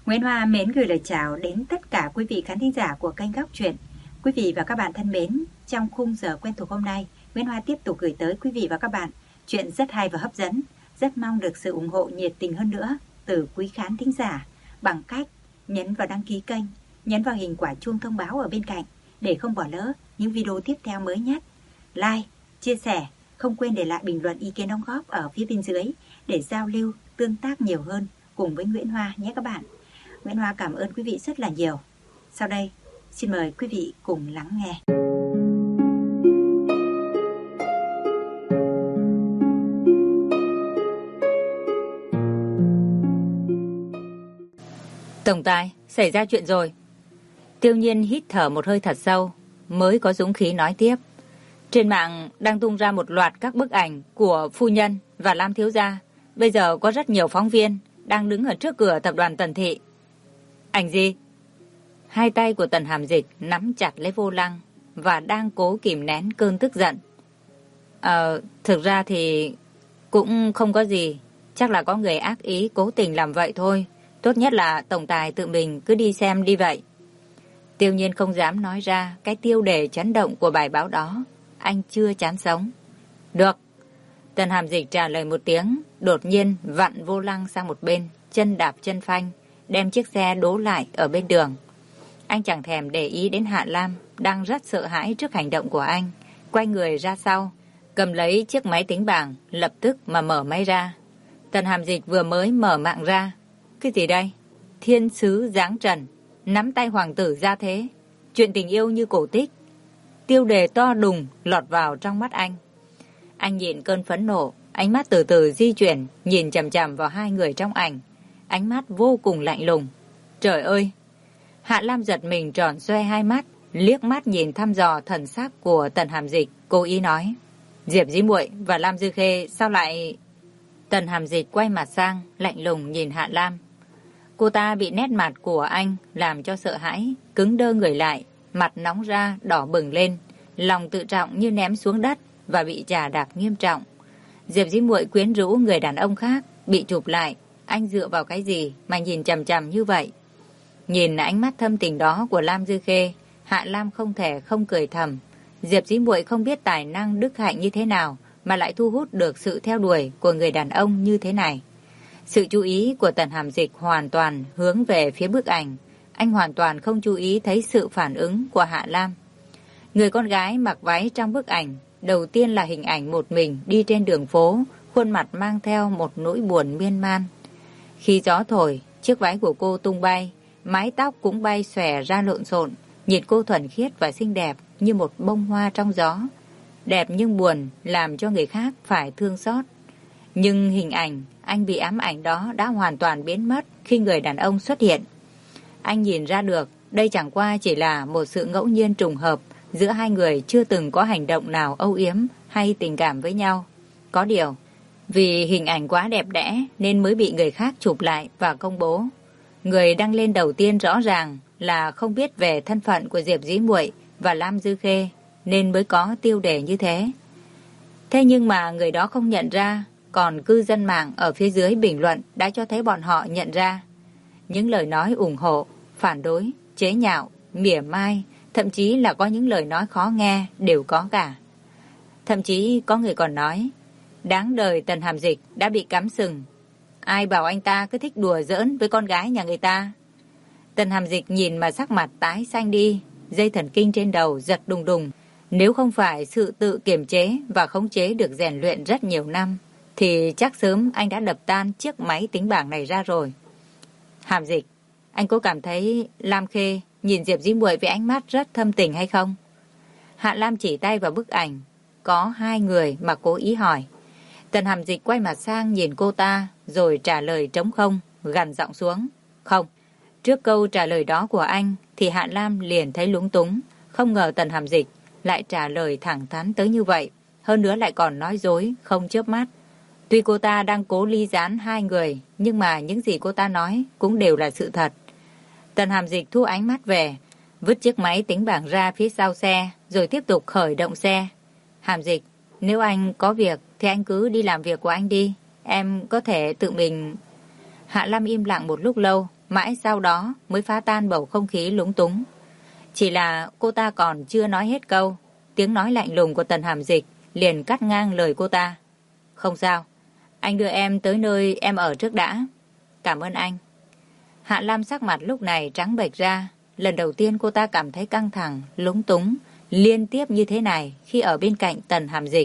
Nguyễn Hoa mến gửi lời chào đến tất cả quý vị khán thính giả của kênh Góc Truyện. Quý vị và các bạn thân mến, trong khung giờ quen thuộc hôm nay, Nguyễn Hoa tiếp tục gửi tới quý vị và các bạn chuyện rất hay và hấp dẫn, rất mong được sự ủng hộ nhiệt tình hơn nữa từ quý khán thính giả bằng cách nhấn vào đăng ký kênh, nhấn vào hình quả chuông thông báo ở bên cạnh để không bỏ lỡ những video tiếp theo mới nhất. Like, chia sẻ, không quên để lại bình luận ý kiến đóng góp ở phía bên dưới để giao lưu, tương tác nhiều hơn cùng với Nguyễn Hoa nhé các bạn. Nguyễn Hoa cảm ơn quý vị rất là nhiều. Sau đây, xin mời quý vị cùng lắng nghe. Tổng tài, xảy ra chuyện rồi. Tiêu Nhiên hít thở một hơi thật sâu, mới có dũng khí nói tiếp. Trên mạng đang tung ra một loạt các bức ảnh của phu nhân và Lam thiếu gia. Bây giờ có rất nhiều phóng viên đang đứng ở trước cửa tập đoàn Tần Thị. Ảnh gì? Hai tay của Tần Hàm Dịch nắm chặt lấy vô lăng và đang cố kìm nén cơn tức giận. Thực ra thì cũng không có gì. Chắc là có người ác ý cố tình làm vậy thôi. Tốt nhất là tổng tài tự mình cứ đi xem đi vậy. Tiêu Nhiên không dám nói ra cái tiêu đề chấn động của bài báo đó. Anh chưa chán sống. Được. Tần Hàm Dịch trả lời một tiếng, đột nhiên vặn vô lăng sang một bên, chân đạp chân phanh, đem chiếc xe đỗ lại ở bên đường. Anh chẳng thèm để ý đến Hạ Lam, đang rất sợ hãi trước hành động của anh. Quay người ra sau, cầm lấy chiếc máy tính bảng, lập tức mà mở máy ra. Tần Hàm Dịch vừa mới mở mạng ra. Cái gì đây? Thiên sứ giáng trần, nắm tay hoàng tử ra thế. Chuyện tình yêu như cổ tích. Tiêu đề to đùng lọt vào trong mắt anh. Anh nhịn cơn phẫn nộ, ánh mắt từ từ di chuyển, nhìn chằm chằm vào hai người trong ảnh. Ánh mắt vô cùng lạnh lùng. Trời ơi! Hạ Lam giật mình tròn xoe hai mắt, liếc mắt nhìn thăm dò thần sắc của Tần Hàm Dịch, cố ý nói. Diệp Dĩ Muội và Lam Dư Khê sao lại... Tần Hàm Dịch quay mặt sang, lạnh lùng nhìn Hạ Lam. Cô ta bị nét mặt của anh làm cho sợ hãi, cứng đơ người lại, mặt nóng ra, đỏ bừng lên, lòng tự trọng như ném xuống đất và bị chà đạp nghiêm trọng. Diệp Dĩ Muội quyến rũ người đàn ông khác, bị chụp lại, anh dựa vào cái gì mà nhìn chằm chằm như vậy? Nhìn ánh mắt thâm tình đó của Lam Dư Khê, Hạ Lam không thể không cười thầm. Diệp Dĩ Muội không biết tài năng đức hạnh như thế nào mà lại thu hút được sự theo đuổi của người đàn ông như thế này. Sự chú ý của Tần Hàm Dịch hoàn toàn hướng về phía bức ảnh. Anh hoàn toàn không chú ý thấy sự phản ứng của Hạ Lam. Người con gái mặc váy trong bức ảnh, đầu tiên là hình ảnh một mình đi trên đường phố, khuôn mặt mang theo một nỗi buồn miên man. Khi gió thổi, chiếc váy của cô tung bay, mái tóc cũng bay xòe ra lộn xộn, nhìn cô thuần khiết và xinh đẹp như một bông hoa trong gió. Đẹp nhưng buồn, làm cho người khác phải thương xót. Nhưng hình ảnh anh bị ám ảnh đó đã hoàn toàn biến mất khi người đàn ông xuất hiện. Anh nhìn ra được đây chẳng qua chỉ là một sự ngẫu nhiên trùng hợp giữa hai người chưa từng có hành động nào âu yếm hay tình cảm với nhau. Có điều, vì hình ảnh quá đẹp đẽ nên mới bị người khác chụp lại và công bố. Người đăng lên đầu tiên rõ ràng là không biết về thân phận của Diệp Dĩ Muội và Lam Dư Khê nên mới có tiêu đề như thế. Thế nhưng mà người đó không nhận ra, còn cư dân mạng ở phía dưới bình luận đã cho thấy bọn họ nhận ra. Những lời nói ủng hộ, phản đối, chế nhạo, mỉa mai, thậm chí là có những lời nói khó nghe đều có cả. Thậm chí có người còn nói, đáng đời Tần Hàm Dịch đã bị cắm sừng. Ai bảo anh ta cứ thích đùa giỡn với con gái nhà người ta. Tần Hàm Dịch nhìn mà sắc mặt tái xanh đi, dây thần kinh trên đầu giật đùng đùng. Nếu không phải sự tự kiềm chế và khống chế được rèn luyện rất nhiều năm, thì chắc sớm anh đã đập tan chiếc máy tính bảng này ra rồi. Hàm Dịch, anh có cảm thấy Lam Khê nhìn Diệp Dĩ Muội với ánh mắt rất thâm tình hay không? Hạ Lam chỉ tay vào bức ảnh, có hai người mà cố ý hỏi. Tần Hàm Dịch quay mặt sang nhìn cô ta, rồi trả lời trống không, gằn giọng xuống. Không. Trước câu trả lời đó của anh, thì Hạ Lam liền thấy lúng túng, không ngờ Tần Hàm Dịch lại trả lời thẳng thắn tới như vậy, hơn nữa lại còn nói dối, không chớp mắt. Tuy cô ta đang cố ly gián hai người, nhưng mà những gì cô ta nói cũng đều là sự thật. Tần Hàm Dịch thu ánh mắt về, vứt chiếc máy tính bảng ra phía sau xe, rồi tiếp tục khởi động xe. Hàm Dịch, nếu anh có việc thì anh cứ đi làm việc của anh đi, em có thể tự mình... Hạ Lam im lặng một lúc lâu, mãi sau đó mới phá tan bầu không khí lúng túng. Chỉ là cô ta còn chưa nói hết câu, tiếng nói lạnh lùng của Tần Hàm Dịch liền cắt ngang lời cô ta. Không sao, anh đưa em tới nơi em ở trước đã. Cảm ơn anh. Hạ Lam sắc mặt lúc này trắng bệch ra. Lần đầu tiên cô ta cảm thấy căng thẳng, lúng túng, liên tiếp như thế này khi ở bên cạnh Tần Hàm Dịch.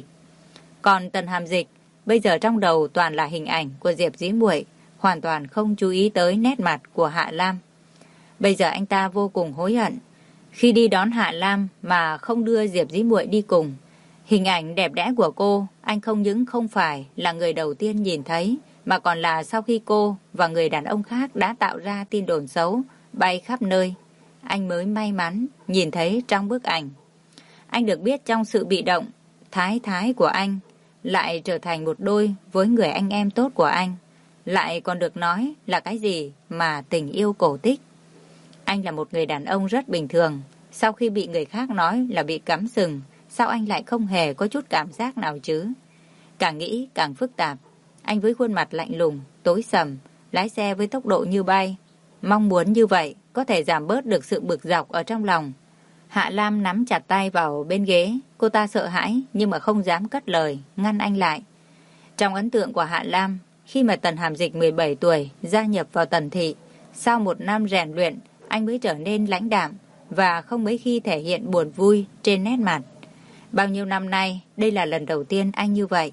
Còn Tần Hàm Dịch bây giờ trong đầu toàn là hình ảnh của Diệp Dĩ Muội, hoàn toàn không chú ý tới nét mặt của Hạ Lam. Bây giờ anh ta vô cùng hối hận. Khi đi đón Hạ Lam mà không đưa Diệp Dĩ Muội đi cùng. Hình ảnh đẹp đẽ của cô, anh không những không phải là người đầu tiên nhìn thấy, mà còn là sau khi cô và người đàn ông khác đã tạo ra tin đồn xấu, bay khắp nơi. Anh mới may mắn nhìn thấy trong bức ảnh. Anh được biết trong sự bị động, thái thái của anh lại trở thành một đôi với người anh em tốt của anh. Lại còn được nói là cái gì mà tình yêu cổ tích. Anh là một người đàn ông rất bình thường. Sau khi bị người khác nói là bị cắm sừng, sao anh lại không hề có chút cảm giác nào chứ? Càng nghĩ càng phức tạp. Anh với khuôn mặt lạnh lùng, tối sầm, lái xe với tốc độ như bay. Mong muốn như vậy có thể giảm bớt được sự bực dọc ở trong lòng. Hạ Lam nắm chặt tay vào bên ghế. Cô ta sợ hãi nhưng mà không dám cất lời, ngăn anh lại. Trong ấn tượng của Hạ Lam, khi mà Tần Hàm Dịch 17 tuổi gia nhập vào Tần Thị, sau một năm rèn luyện, anh mới trở nên lãnh đạm và không mấy khi thể hiện buồn vui trên nét mặt. Bao nhiêu năm nay, đây là lần đầu tiên anh như vậy.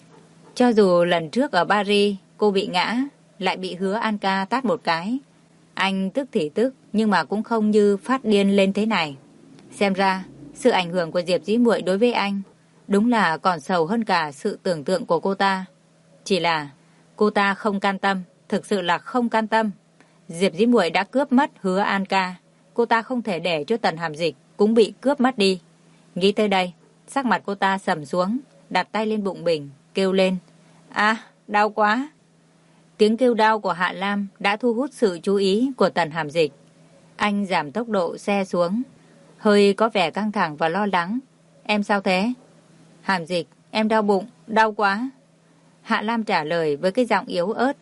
Cho dù lần trước ở Paris, cô bị ngã, lại bị Hứa An Ca tát một cái. Anh tức thì tức, nhưng mà cũng không như phát điên lên thế này. Xem ra, sự ảnh hưởng của Diệp Dĩ Muội đối với anh đúng là còn sầu hơn cả sự tưởng tượng của cô ta. Chỉ là cô ta không can tâm, thực sự là không can tâm. Diệp Dĩ Muội đã cướp mất Hứa An Ca, cô ta không thể để cho Tần Hàm Dịch cũng bị cướp mất đi. Nghĩ tới đây, sắc mặt cô ta sầm xuống, đặt tay lên bụng mình, kêu lên. À, đau quá. Tiếng kêu đau của Hạ Lam đã thu hút sự chú ý của Tần Hàm Dịch. Anh giảm tốc độ xe xuống, hơi có vẻ căng thẳng và lo lắng. Em sao thế? Hàm Dịch, em đau bụng, đau quá. Hạ Lam trả lời với cái giọng yếu ớt.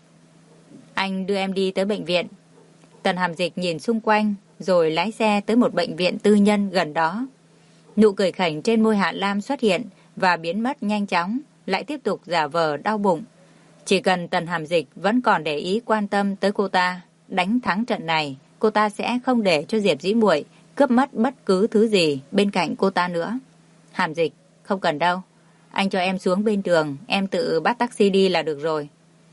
Anh đưa em đi tới bệnh viện. Tần Hàm Dịch nhìn xung quanh rồi lái xe tới một bệnh viện tư nhân gần đó. Nụ cười khảnh trên môi Hạ Lam xuất hiện và biến mất nhanh chóng, lại tiếp tục giả vờ đau bụng. Chỉ cần Tần Hàm Dịch vẫn còn để ý quan tâm tới cô ta, đánh thắng trận này, cô ta sẽ không để cho Diệp Dĩ Muội cướp mất bất cứ thứ gì bên cạnh cô ta nữa. Hàm Dịch, không cần đâu. Anh cho em xuống bên đường, em tự bắt taxi đi là được rồi.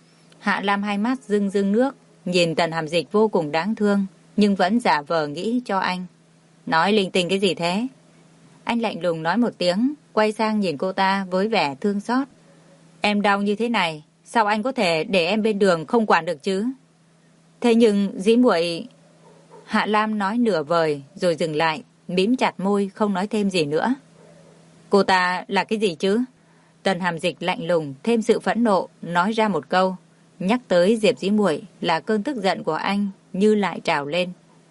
Hạ Lam hai mắt rưng rưng nước, nhìn Tần Hàm Dịch vô cùng đáng thương, nhưng vẫn giả vờ nghĩ cho anh. Nói linh tinh cái gì thế? Anh lạnh lùng nói một tiếng, quay sang nhìn cô ta với vẻ thương xót. Em đau như thế này, sao anh có thể để em bên đường không quản được chứ? Thế nhưng Dĩ Muội... Hạ Lam nói nửa vời rồi dừng lại, mím chặt môi không nói thêm gì nữa. Cô ta là cái gì chứ? Tần Hàm Dịch lạnh lùng thêm sự phẫn nộ, nói ra một câu. Nhắc tới Diệp Dĩ Muội là cơn tức giận của anh như lại trào lên.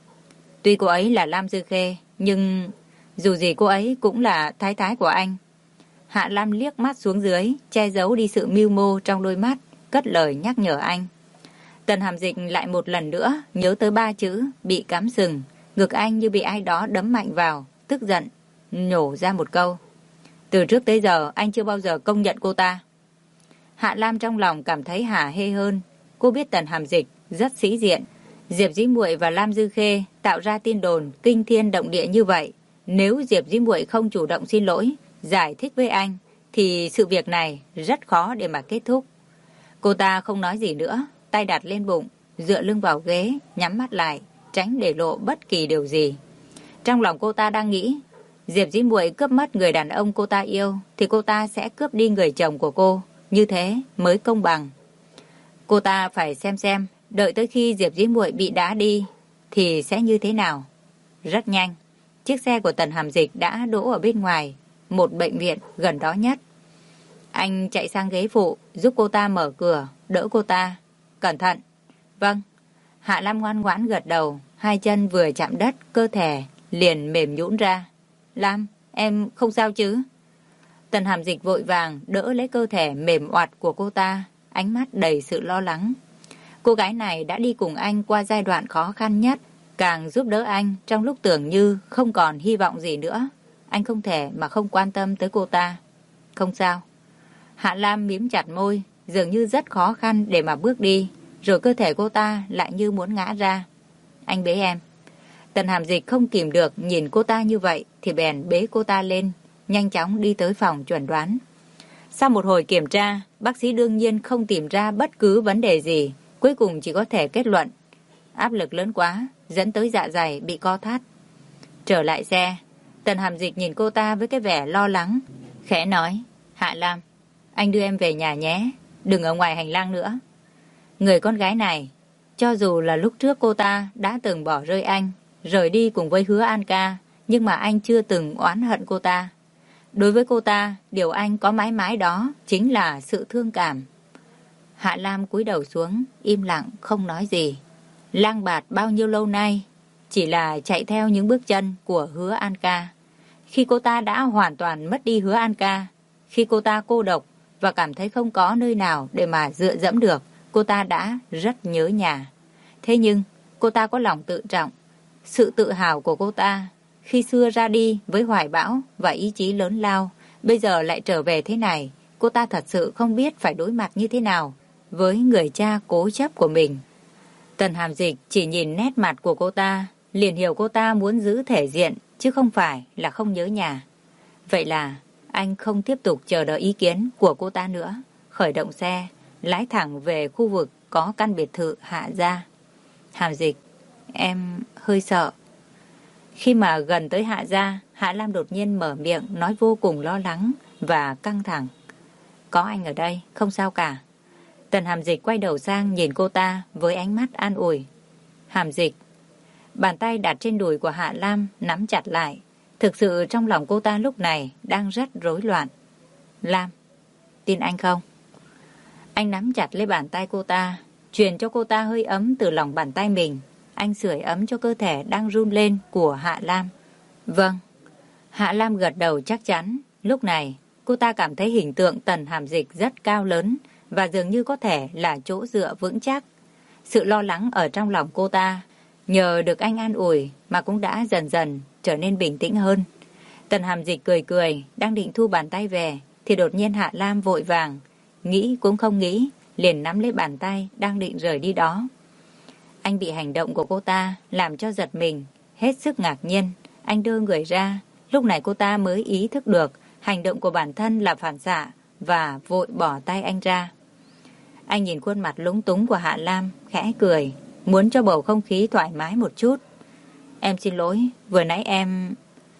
Tuy cô ấy là Lam Dư Khê, nhưng dù gì cô ấy cũng là thái thái của anh. Hạ Lam liếc mắt xuống dưới, che giấu đi sự mưu mô trong đôi mắt, cất lời nhắc nhở anh. Tần Hàm Dịch lại một lần nữa nhớ tới 3 chữ bị cắm sừng, ngực anh như bị ai đó đấm mạnh vào, tức giận, nhổ ra một câu. Từ trước tới giờ anh chưa bao giờ công nhận cô ta. Hạ Lam trong lòng cảm thấy hả hê hơn. Cô biết Tần Hàm Dịch rất sĩ diện. Diệp Dĩ Muội và Lam Dư Khê tạo ra tin đồn kinh thiên động địa như vậy. Nếu Diệp Dĩ Muội không chủ động xin lỗi, giải thích với anh, thì sự việc này rất khó để mà kết thúc. Cô ta không nói gì nữa, tay đặt lên bụng, dựa lưng vào ghế, nhắm mắt lại, tránh để lộ bất kỳ điều gì. Trong lòng cô ta đang nghĩ, Diệp Dĩ Muội cướp mất người đàn ông cô ta yêu, thì cô ta sẽ cướp đi người chồng của cô. Như thế mới công bằng. Cô ta phải xem, đợi tới khi Diệp Dĩ Muội bị đá đi, thì sẽ như thế nào. Rất nhanh, chiếc xe của Tần Hàm Dịch đã đỗ ở bên ngoài, một bệnh viện gần đó nhất. Anh chạy sang ghế phụ, giúp cô ta mở cửa, đỡ cô ta. Cẩn thận. Vâng. Hạ Lam ngoan ngoãn gật đầu, hai chân vừa chạm đất, cơ thể liền mềm nhũn ra. Lam, em không sao chứ? Tần Hàm Dịch vội vàng đỡ lấy cơ thể mềm oặt của cô ta, ánh mắt đầy sự lo lắng. Cô gái này đã đi cùng anh qua giai đoạn khó khăn nhất, càng giúp đỡ anh trong lúc tưởng như không còn hy vọng gì nữa. Anh không thể mà không quan tâm tới cô ta. Không sao. Hạ Lam mím chặt môi, dường như rất khó khăn để mà bước đi, rồi cơ thể cô ta lại như muốn ngã ra. Anh bế em. Tần Hàm Dịch không kìm được nhìn cô ta như vậy thì bèn bế cô ta lên, nhanh chóng đi tới phòng chẩn đoán. Sau một hồi kiểm tra, bác sĩ đương nhiên không tìm ra bất cứ vấn đề gì, cuối cùng chỉ có thể kết luận áp lực lớn quá, dẫn tới dạ dày bị co thắt. Trở lại xe, Tần Hàm Dịch nhìn cô ta với cái vẻ lo lắng, khẽ nói, Hạ Lam, anh đưa em về nhà nhé, đừng ở ngoài hành lang nữa. Người con gái này, cho dù là lúc trước cô ta đã từng bỏ rơi anh, rời đi cùng với Hứa An Ca, nhưng mà anh chưa từng oán hận cô ta. Đối với cô ta, điều anh có mãi mãi đó chính là sự thương cảm. Hạ Lam cúi đầu xuống, im lặng không nói gì. Lang bạt bao nhiêu lâu nay, chỉ là chạy theo những bước chân của Hứa An Ca. Khi cô ta đã hoàn toàn mất đi Hứa An Ca, khi cô ta cô độc và cảm thấy không có nơi nào để mà dựa dẫm được, cô ta đã rất nhớ nhà. Thế nhưng, cô ta có lòng tự trọng. Sự tự hào của cô ta, khi xưa ra đi với hoài bão và ý chí lớn lao, bây giờ lại trở về thế này, cô ta thật sự không biết phải đối mặt như thế nào với người cha cố chấp của mình. Tần Hàm Dịch chỉ nhìn nét mặt của cô ta, liền hiểu cô ta muốn giữ thể diện, chứ không phải là không nhớ nhà. Vậy là anh không tiếp tục chờ đợi ý kiến của cô ta nữa, khởi động xe, lái thẳng về khu vực có căn biệt thự Hạ gia. Hàm Dịch, em hơi sợ. Khi mà gần tới Hạ gia, Hạ Lam đột nhiên mở miệng nói vô cùng lo lắng và căng thẳng. Có anh ở đây, không sao cả. Tần Hàm Dịch quay đầu sang nhìn cô ta với ánh mắt an ủi. Hàm Dịch, bàn tay đặt trên đùi của Hạ Lam nắm chặt lại. Thực sự trong lòng cô ta lúc này đang rất rối loạn. Lam, tin anh không? Anh nắm chặt lấy bàn tay cô ta, truyền cho cô ta hơi ấm từ lòng bàn tay mình. Anh sưởi ấm cho cơ thể đang run lên của Hạ Lam. Vâng. Hạ Lam gật đầu chắc chắn. Lúc này, cô ta cảm thấy hình tượng Tần Hàm Dịch rất cao lớn và dường như có thể là chỗ dựa vững chắc. Sự lo lắng ở trong lòng cô ta, nhờ được anh an ủi mà cũng đã dần dần trở nên bình tĩnh hơn. Tần Hàm Dịch cười cười, đang định thu bàn tay về, thì đột nhiên Hạ Lam vội vàng, nghĩ cũng không nghĩ, liền nắm lấy bàn tay đang định rời đi đó. Anh bị hành động của cô ta làm cho giật mình, hết sức ngạc nhiên. Anh đưa người ra, lúc này cô ta mới ý thức được hành động của bản thân là phản xạ và vội bỏ tay anh ra. Anh nhìn khuôn mặt lúng túng của Hạ Lam, khẽ cười, muốn cho bầu không khí thoải mái một chút. Em xin lỗi, vừa nãy em...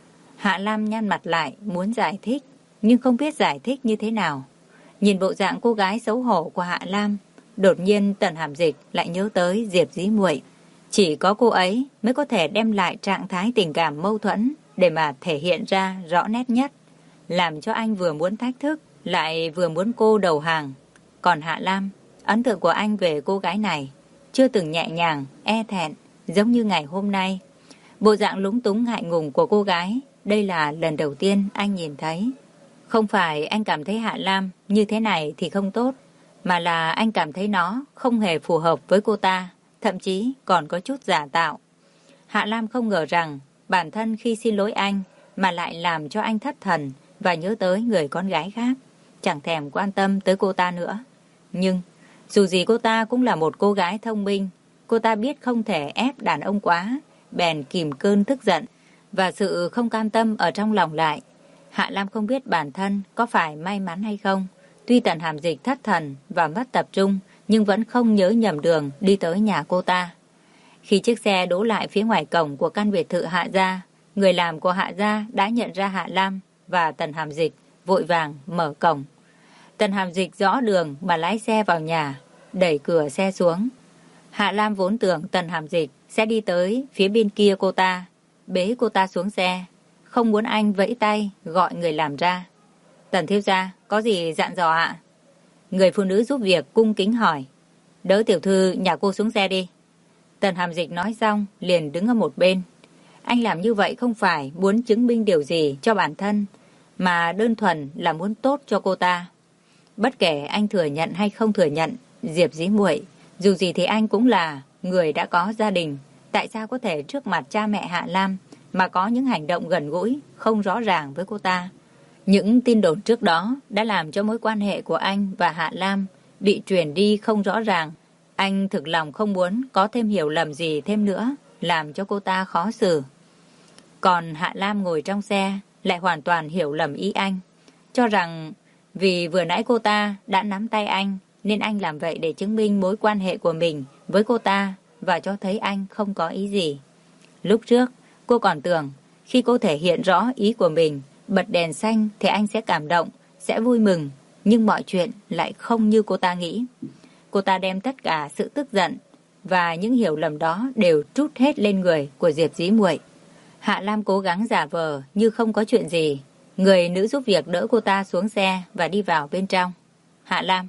Hạ Lam nhăn mặt lại, muốn giải thích, nhưng không biết giải thích như thế nào. Nhìn bộ dạng cô gái xấu hổ của Hạ Lam, đột nhiên Tần Hàm Dịch lại nhớ tới Diệp Dĩ Muội. Chỉ có cô ấy mới có thể đem lại trạng thái tình cảm mâu thuẫn để mà thể hiện ra rõ nét nhất, làm cho anh vừa muốn thách thức, lại vừa muốn cô đầu hàng. Còn Hạ Lam, ấn tượng của anh về cô gái này chưa từng nhẹ nhàng, e thẹn giống như ngày hôm nay. Bộ dạng lúng túng ngại ngùng của cô gái, đây là lần đầu tiên anh nhìn thấy. Không phải anh cảm thấy Hạ Lam như thế này thì không tốt, mà là anh cảm thấy nó không hề phù hợp với cô ta, thậm chí còn có chút giả tạo. Hạ Lam không ngờ rằng bản thân khi xin lỗi anh mà lại làm cho anh thất thần và nhớ tới người con gái khác, chẳng thèm quan tâm tới cô ta nữa. Nhưng dù gì cô ta cũng là một cô gái thông minh, cô ta biết không thể ép đàn ông quá, bèn kìm cơn tức giận và sự không cam tâm ở trong lòng lại. Hạ Lam không biết bản thân có phải may mắn hay không. Tuy Tần Hàm Dịch thất thần và mất tập trung, nhưng vẫn không nhớ nhầm đường đi tới nhà cô ta. Khi chiếc xe đỗ lại phía ngoài cổng của căn biệt thự Hạ gia, người làm của Hạ gia đã nhận ra Hạ Lam và Tần Hàm Dịch, vội vàng mở cổng. Tần Hàm Dịch rõ đường mà lái xe vào nhà, đẩy cửa xe xuống. Hạ Lam vốn tưởng Tần Hàm Dịch sẽ đi tới phía bên kia cô ta, bế cô ta xuống xe, không muốn anh vẫy tay gọi người làm ra. Tần thiếu gia, có gì dặn dò ạ? Người phụ nữ giúp việc cung kính hỏi. Đỡ tiểu thư nhà cô xuống xe đi. Tần Hàm Dịch nói xong liền đứng ở một bên. Anh làm như vậy không phải muốn chứng minh điều gì cho bản thân, mà đơn thuần là muốn tốt cho cô ta. Bất kể anh thừa nhận hay không thừa nhận, Diệp Dĩ Muội Dù gì thì anh cũng là người đã có gia đình. Tại sao có thể trước mặt cha mẹ Hạ Lam mà có những hành động gần gũi, không rõ ràng với cô ta? Những tin đồn trước đó đã làm cho mối quan hệ của anh và Hạ Lam bị truyền đi không rõ ràng. Anh thực lòng không muốn có thêm hiểu lầm gì thêm nữa, làm cho cô ta khó xử. Còn Hạ Lam ngồi trong xe lại hoàn toàn hiểu lầm ý anh, cho rằng vì vừa nãy cô ta đã nắm tay anh nên anh làm vậy để chứng minh mối quan hệ của mình với cô ta và cho thấy anh không có ý gì. Lúc trước, cô còn tưởng khi cô thể hiện rõ ý của mình, bật đèn xanh thì anh sẽ cảm động, sẽ vui mừng, nhưng mọi chuyện lại không như cô ta nghĩ. Cô ta đem tất cả sự tức giận và những hiểu lầm đó đều trút hết lên người của Diệp Dĩ Muội. Hạ Lam cố gắng giả vờ như không có chuyện gì. Người nữ giúp việc đỡ cô ta xuống xe và đi vào bên trong. Hạ Lam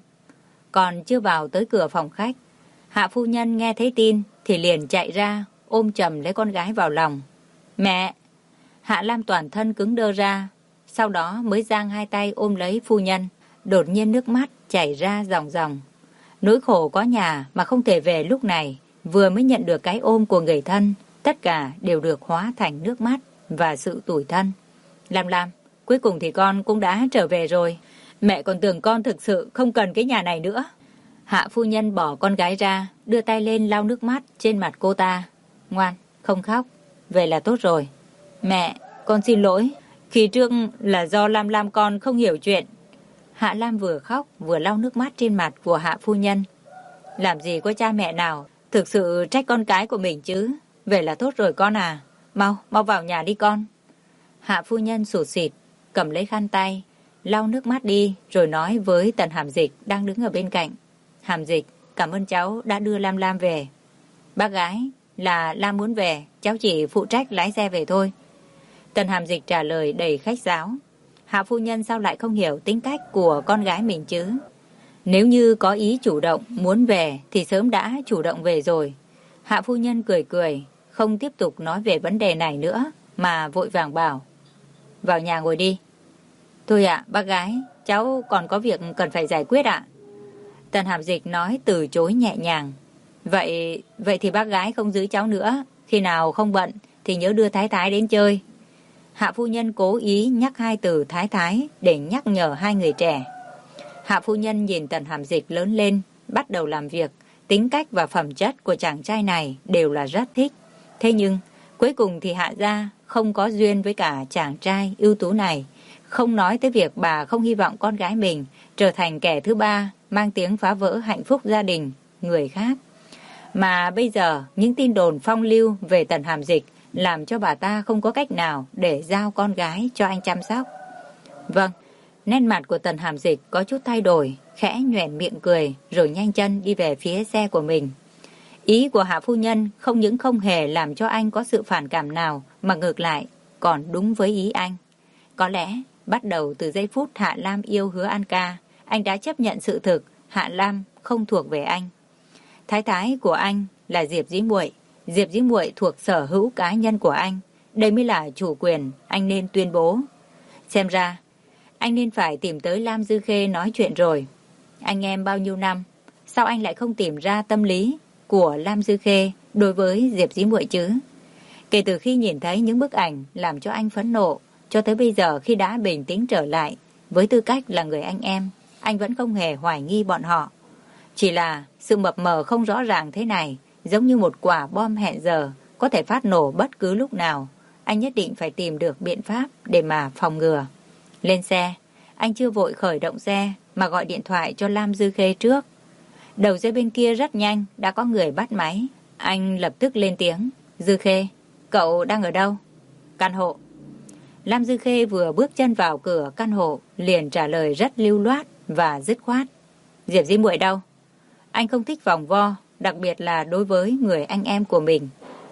còn chưa vào tới cửa phòng khách, Hạ phu nhân nghe thấy tin thì liền chạy ra ôm chầm lấy con gái vào lòng. Mẹ! Hạ Lam toàn thân cứng đơ ra, sau đó mới giang hai tay ôm lấy phu nhân. Đột nhiên nước mắt chảy ra ròng ròng. Nỗi khổ có nhà mà không thể về lúc này, vừa mới nhận được cái ôm của người thân, tất cả đều được hóa thành nước mắt và sự tủi thân. Lam, cuối cùng thì con cũng đã trở về rồi. Mẹ còn tưởng con thực sự không cần cái nhà này nữa. Hạ phu nhân bỏ con gái ra, đưa tay lên lau nước mắt trên mặt cô ta. Ngoan, không khóc, về là tốt rồi. Mẹ, con xin lỗi, khi trước là do Lam con không hiểu chuyện. Hạ Lam vừa khóc vừa lau nước mắt trên mặt của Hạ phu nhân. Làm gì có cha mẹ nào thực sự trách con cái của mình chứ. Về là tốt rồi con à. Mau vào nhà đi con. Hạ phu nhân sụt sịt, cầm lấy khăn tay, lau nước mắt đi rồi nói với Tần Hàm Dịch đang đứng ở bên cạnh. Hàm Dịch, cảm ơn cháu đã đưa Lam về. Bác gái, là Lam muốn về, cháu chỉ phụ trách lái xe về thôi. Tần Hàm Dịch trả lời đầy khách sáo. Hạ phu nhân sao lại không hiểu tính cách của con gái mình chứ? Nếu như có ý chủ động muốn về thì sớm đã chủ động về rồi. Hạ phu nhân cười, không tiếp tục nói về vấn đề này nữa mà vội vàng bảo. Vào nhà ngồi đi. Thôi ạ, bác gái, cháu còn có việc cần phải giải quyết ạ. Tần Hàm Dịch nói từ chối nhẹ nhàng. Vậy thì bác gái không giữ cháu nữa. Khi nào không bận thì nhớ đưa Thái Thái đến chơi. Hạ phu nhân cố ý nhắc hai từ Thái Thái để nhắc nhở hai người trẻ. Hạ phu nhân nhìn Tần Hàm Dịch lớn lên, bắt đầu làm việc. Tính cách và phẩm chất của chàng trai này đều là rất thích. Thế nhưng, cuối cùng thì Hạ gia không có duyên với cả chàng trai ưu tú này. Không nói tới việc bà không hy vọng con gái mình trở thành kẻ thứ ba mang tiếng phá vỡ hạnh phúc gia đình người khác. Mà bây giờ những tin đồn phong lưu về Tần Hàm Dịch làm cho bà ta không có cách nào để giao con gái cho anh chăm sóc. Vâng, nét mặt của Tần Hàm Dịch có chút thay đổi, khẽ nhoẻn miệng cười rồi nhanh chân đi về phía xe của mình. Ý của Hạ phu nhân không những không hề làm cho anh có sự phản cảm nào mà ngược lại còn đúng với ý anh. Có lẽ bắt đầu từ giây phút Hạ Lam yêu Hứa An Ca, anh đã chấp nhận sự thực Hạ Lam không thuộc về anh. Thái thái của anh là Diệp Dĩ Muội. Diệp Dĩ Muội thuộc sở hữu cá nhân của anh. Đây mới là chủ quyền anh nên tuyên bố. Xem ra anh nên phải tìm tới Lam Dư Khê nói chuyện rồi. Anh em bao nhiêu năm, sao anh lại không tìm ra tâm lý của Lam Dư Khê đối với Diệp Dĩ Muội chứ? Kể từ khi nhìn thấy những bức ảnh làm cho anh phẫn nộ, cho tới bây giờ khi đã bình tĩnh trở lại, với tư cách là người anh em, anh vẫn không hề hoài nghi bọn họ. Chỉ là sự mập mờ không rõ ràng thế này, giống như một quả bom hẹn giờ, có thể phát nổ bất cứ lúc nào. Anh nhất định phải tìm được biện pháp để mà phòng ngừa. Lên xe, anh chưa vội khởi động xe mà gọi điện thoại cho Lam Dư Khê trước. Đầu dây bên kia rất nhanh đã có người bắt máy. Anh lập tức lên tiếng. Dư Khê, cậu đang ở đâu? Căn hộ. Lam Dư Khê vừa bước chân vào cửa căn hộ liền trả lời rất lưu loát và dứt khoát. Diệp Dĩ Muội đâu? Anh không thích vòng vo, đặc biệt là đối với người anh em của mình.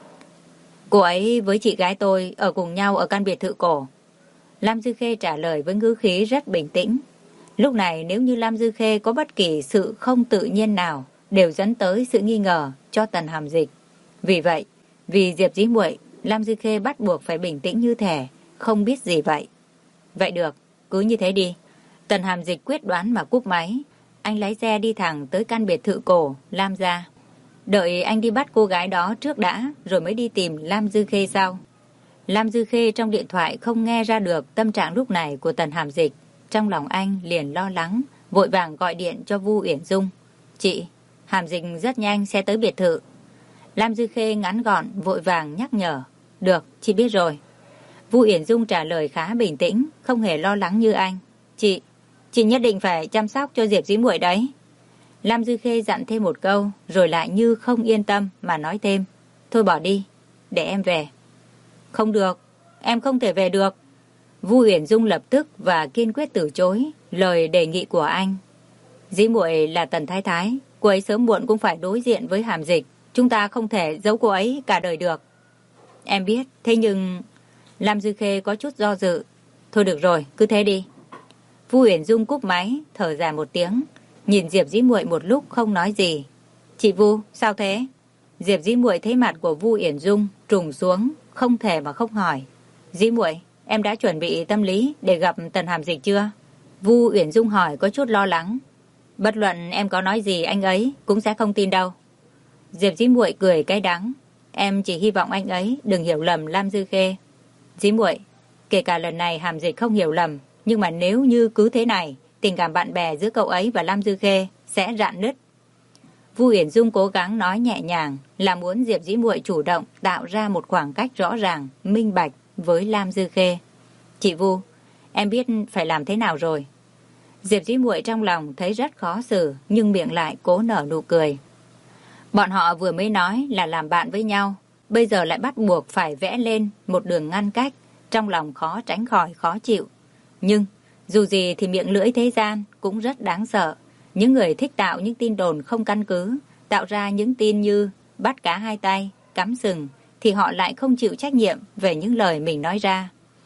Cô ấy với chị gái tôi ở cùng nhau ở căn biệt thự cổ. Lam Dư Khê trả lời với ngữ khí rất bình tĩnh. Lúc này nếu như Lam Dư Khê có bất kỳ sự không tự nhiên nào đều dẫn tới sự nghi ngờ cho Tần Hàm Dịch. Vì vậy, vì Diệp Dĩ Muội, Lam Dư Khê bắt buộc phải bình tĩnh như thể không biết gì vậy. Vậy được, cứ như thế đi. Tần Hàm Dịch quyết đoán mà cúp máy. anh lái xe đi thẳng tới căn biệt thự cổ Lam gia. Đợi anh đi bắt cô gái đó trước đã, rồi mới đi tìm Lam Dư Khê sau. Lam Dư Khê trong điện thoại không nghe ra được tâm trạng lúc này của Tần Hàm Dịch. Trong lòng anh liền lo lắng, vội vàng gọi điện cho Vu Uyển Dung. Chị, Hàm Dịch rất nhanh sẽ tới biệt thự. Lam Dư Khê ngắn gọn, vội vàng nhắc nhở. Được, chị biết rồi. Vu Uyển Dung trả lời khá bình tĩnh, không hề lo lắng như anh. Chị nhất định phải chăm sóc cho Diệp Dĩ Muội đấy. Lam Dư Khê dặn thêm một câu, rồi lại như không yên tâm mà nói thêm. Thôi bỏ đi, để em về. Không được, em không thể về được. Vu Uyển Dung lập tức và kiên quyết từ chối lời đề nghị của anh. Dĩ Muội là Tần Thái Thái, cô ấy sớm muộn cũng phải đối diện với Hàm Dịch. Chúng ta không thể giấu cô ấy cả đời được. Em biết, thế nhưng... Lam Dư Khê có chút do dự. Thôi được rồi, cứ thế đi. Vu Uyển Dung cúp máy, thở dài một tiếng, nhìn Diệp Dĩ Muội một lúc không nói gì. Chị Vu, sao thế? Diệp Dĩ Muội thấy mặt của Vu Uyển Dung trùng xuống, không thể mà không hỏi. Dĩ Muội, em đã chuẩn bị tâm lý để gặp Tần Hàm Dịch chưa? Vu Uyển Dung hỏi có chút lo lắng. Bất luận em có nói gì anh ấy cũng sẽ không tin đâu. Diệp Dĩ Muội cười cay đắng. Em chỉ hy vọng anh ấy đừng hiểu lầm Lam Dư Khê. Dĩ Muội, kể cả lần này Hàm Dịch không hiểu lầm, nhưng mà nếu như cứ thế này, tình cảm bạn bè giữa cậu ấy và Lam Dư Khê sẽ rạn nứt. Vu Uyển Dung cố gắng nói nhẹ nhàng là muốn Diệp Dĩ Muội chủ động tạo ra một khoảng cách rõ ràng, minh bạch với Lam Dư Khê. Chị Vu, em biết phải làm thế nào rồi. Diệp Dĩ Muội trong lòng thấy rất khó xử, nhưng miệng lại cố nở nụ cười. Bọn họ vừa mới nói là làm bạn với nhau, bây giờ lại bắt buộc phải vẽ lên một đường ngăn cách, trong lòng khó tránh khỏi khó chịu. Nhưng dù gì thì miệng lưỡi thế gian cũng rất đáng sợ. Những người thích tạo những tin đồn không căn cứ, tạo ra những tin như bắt cá hai tay, cắm sừng, thì họ lại không chịu trách nhiệm về những lời mình nói ra.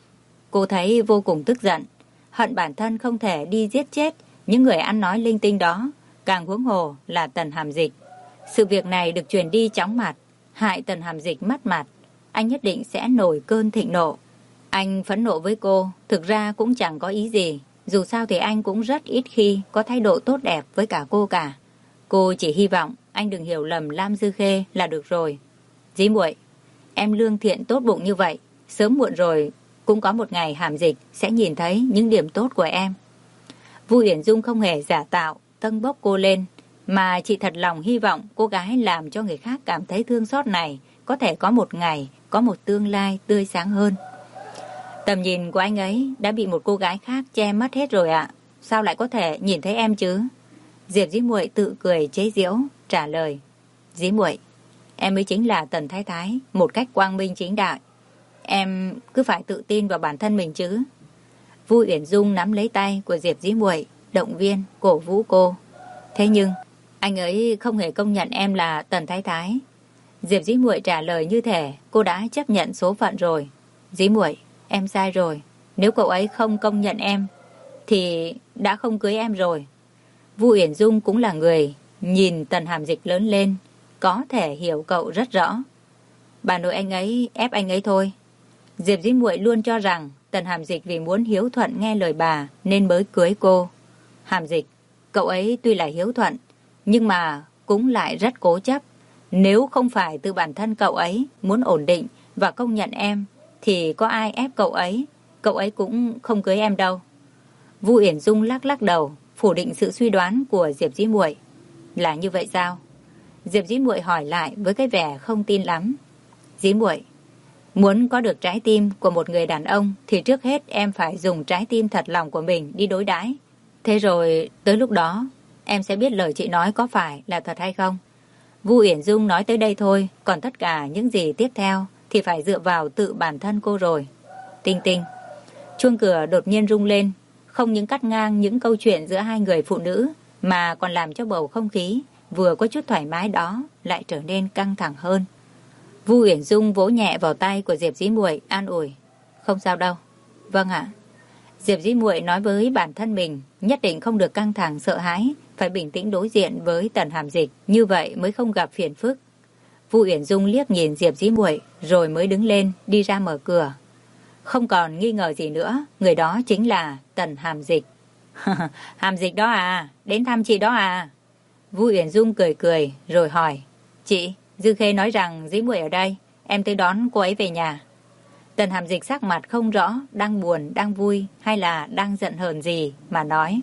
Cô thấy vô cùng tức giận, hận bản thân không thể đi giết chết những người ăn nói linh tinh đó, càng huống hồ là Tần Hàm Dịch. Sự việc này được truyền đi chóng mặt, hại Tần Hàm Dịch mất mặt, anh nhất định sẽ nổi cơn thịnh nộ. Anh phẫn nộ với cô, thực ra cũng chẳng có ý gì, dù sao thì anh cũng rất ít khi có thái độ tốt đẹp với cả cô cả. Cô chỉ hy vọng anh đừng hiểu lầm Lam Dư Khê là được rồi. Dĩ Muội, em lương thiện tốt bụng như vậy, sớm muộn rồi cũng có một ngày Hàm Dịch sẽ nhìn thấy những điểm tốt của em. Vu Uyển Dung không hề giả tạo, tâng bốc cô lên, mà chị thật lòng hy vọng cô gái làm cho người khác cảm thấy thương xót này có thể có một ngày, có một tương lai tươi sáng hơn. Tầm nhìn của anh ấy đã bị một cô gái khác che mất hết rồi ạ. Sao lại có thể nhìn thấy em chứ? Diệp Dĩ Muội tự cười chế giễu, trả lời. Dĩ Muội, em mới chính là Tần Thái Thái, một cách quang minh chính đại. Em cứ phải tự tin vào bản thân mình chứ. Vu Uyển Dung nắm lấy tay của Diệp Dĩ Muội, động viên, cổ vũ cô. Thế nhưng, anh ấy không hề công nhận em là Tần Thái Thái. Diệp Dĩ Muội trả lời như thể cô đã chấp nhận số phận rồi. Dĩ Muội, em sai rồi. Nếu cậu ấy không công nhận em, thì đã không cưới em rồi. Vu Uyển Dung cũng là người nhìn Tần Hàm Dịch lớn lên, có thể hiểu cậu rất rõ. Bà nội anh ấy ép anh ấy thôi. Diệp Dĩ Muội luôn cho rằng Tần Hàm Dịch vì muốn hiếu thuận nghe lời bà nên mới cưới cô. Hàm Dịch, cậu ấy tuy là hiếu thuận, nhưng mà cũng lại rất cố chấp. Nếu không phải từ bản thân cậu ấy muốn ổn định và công nhận em, thì có ai ép cậu ấy cũng không cưới em đâu. Vu Uyển Dung lắc lắc đầu, phủ định sự suy đoán của Diệp Dĩ Muội. Là như vậy sao? Diệp Dĩ Muội hỏi lại với cái vẻ không tin lắm. Dĩ Muội, muốn có được trái tim của một người đàn ông thì trước hết em phải dùng trái tim thật lòng của mình đi đối đãi. Thế rồi tới lúc đó em sẽ biết lời chị nói có phải là thật hay không. Vu Uyển Dung nói tới đây thôi, còn tất cả những gì tiếp theo thì phải dựa vào tự bản thân cô rồi. Tinh tinh. Chuông cửa đột nhiên rung lên, không những cắt ngang những câu chuyện giữa hai người phụ nữ, mà còn làm cho bầu không khí vừa có chút thoải mái đó lại trở nên căng thẳng hơn. Vu Uyển Dung vỗ nhẹ vào tay của Diệp Dĩ Muội, an ủi. Không sao đâu. Vâng ạ. Diệp Dĩ Muội nói với bản thân mình nhất định không được căng thẳng sợ hãi, phải bình tĩnh đối diện với Tần Hàm Dịch, như vậy mới không gặp phiền phức. Vu Uyển Dung liếc nhìn Diệp Dĩ Muội rồi mới đứng lên đi ra mở cửa. Không còn nghi ngờ gì nữa, người đó chính là Tần Hàm Dịch. Hàm Dịch đó à, đến thăm chị đó à? Vu Uyển Dung cười cười rồi hỏi, chị, Dư Khê nói rằng dĩ muội ở đây, em tới đón cô ấy về nhà. Tần Hàm Dịch sắc mặt không rõ, đang buồn, đang vui hay là đang giận hờn gì mà nói,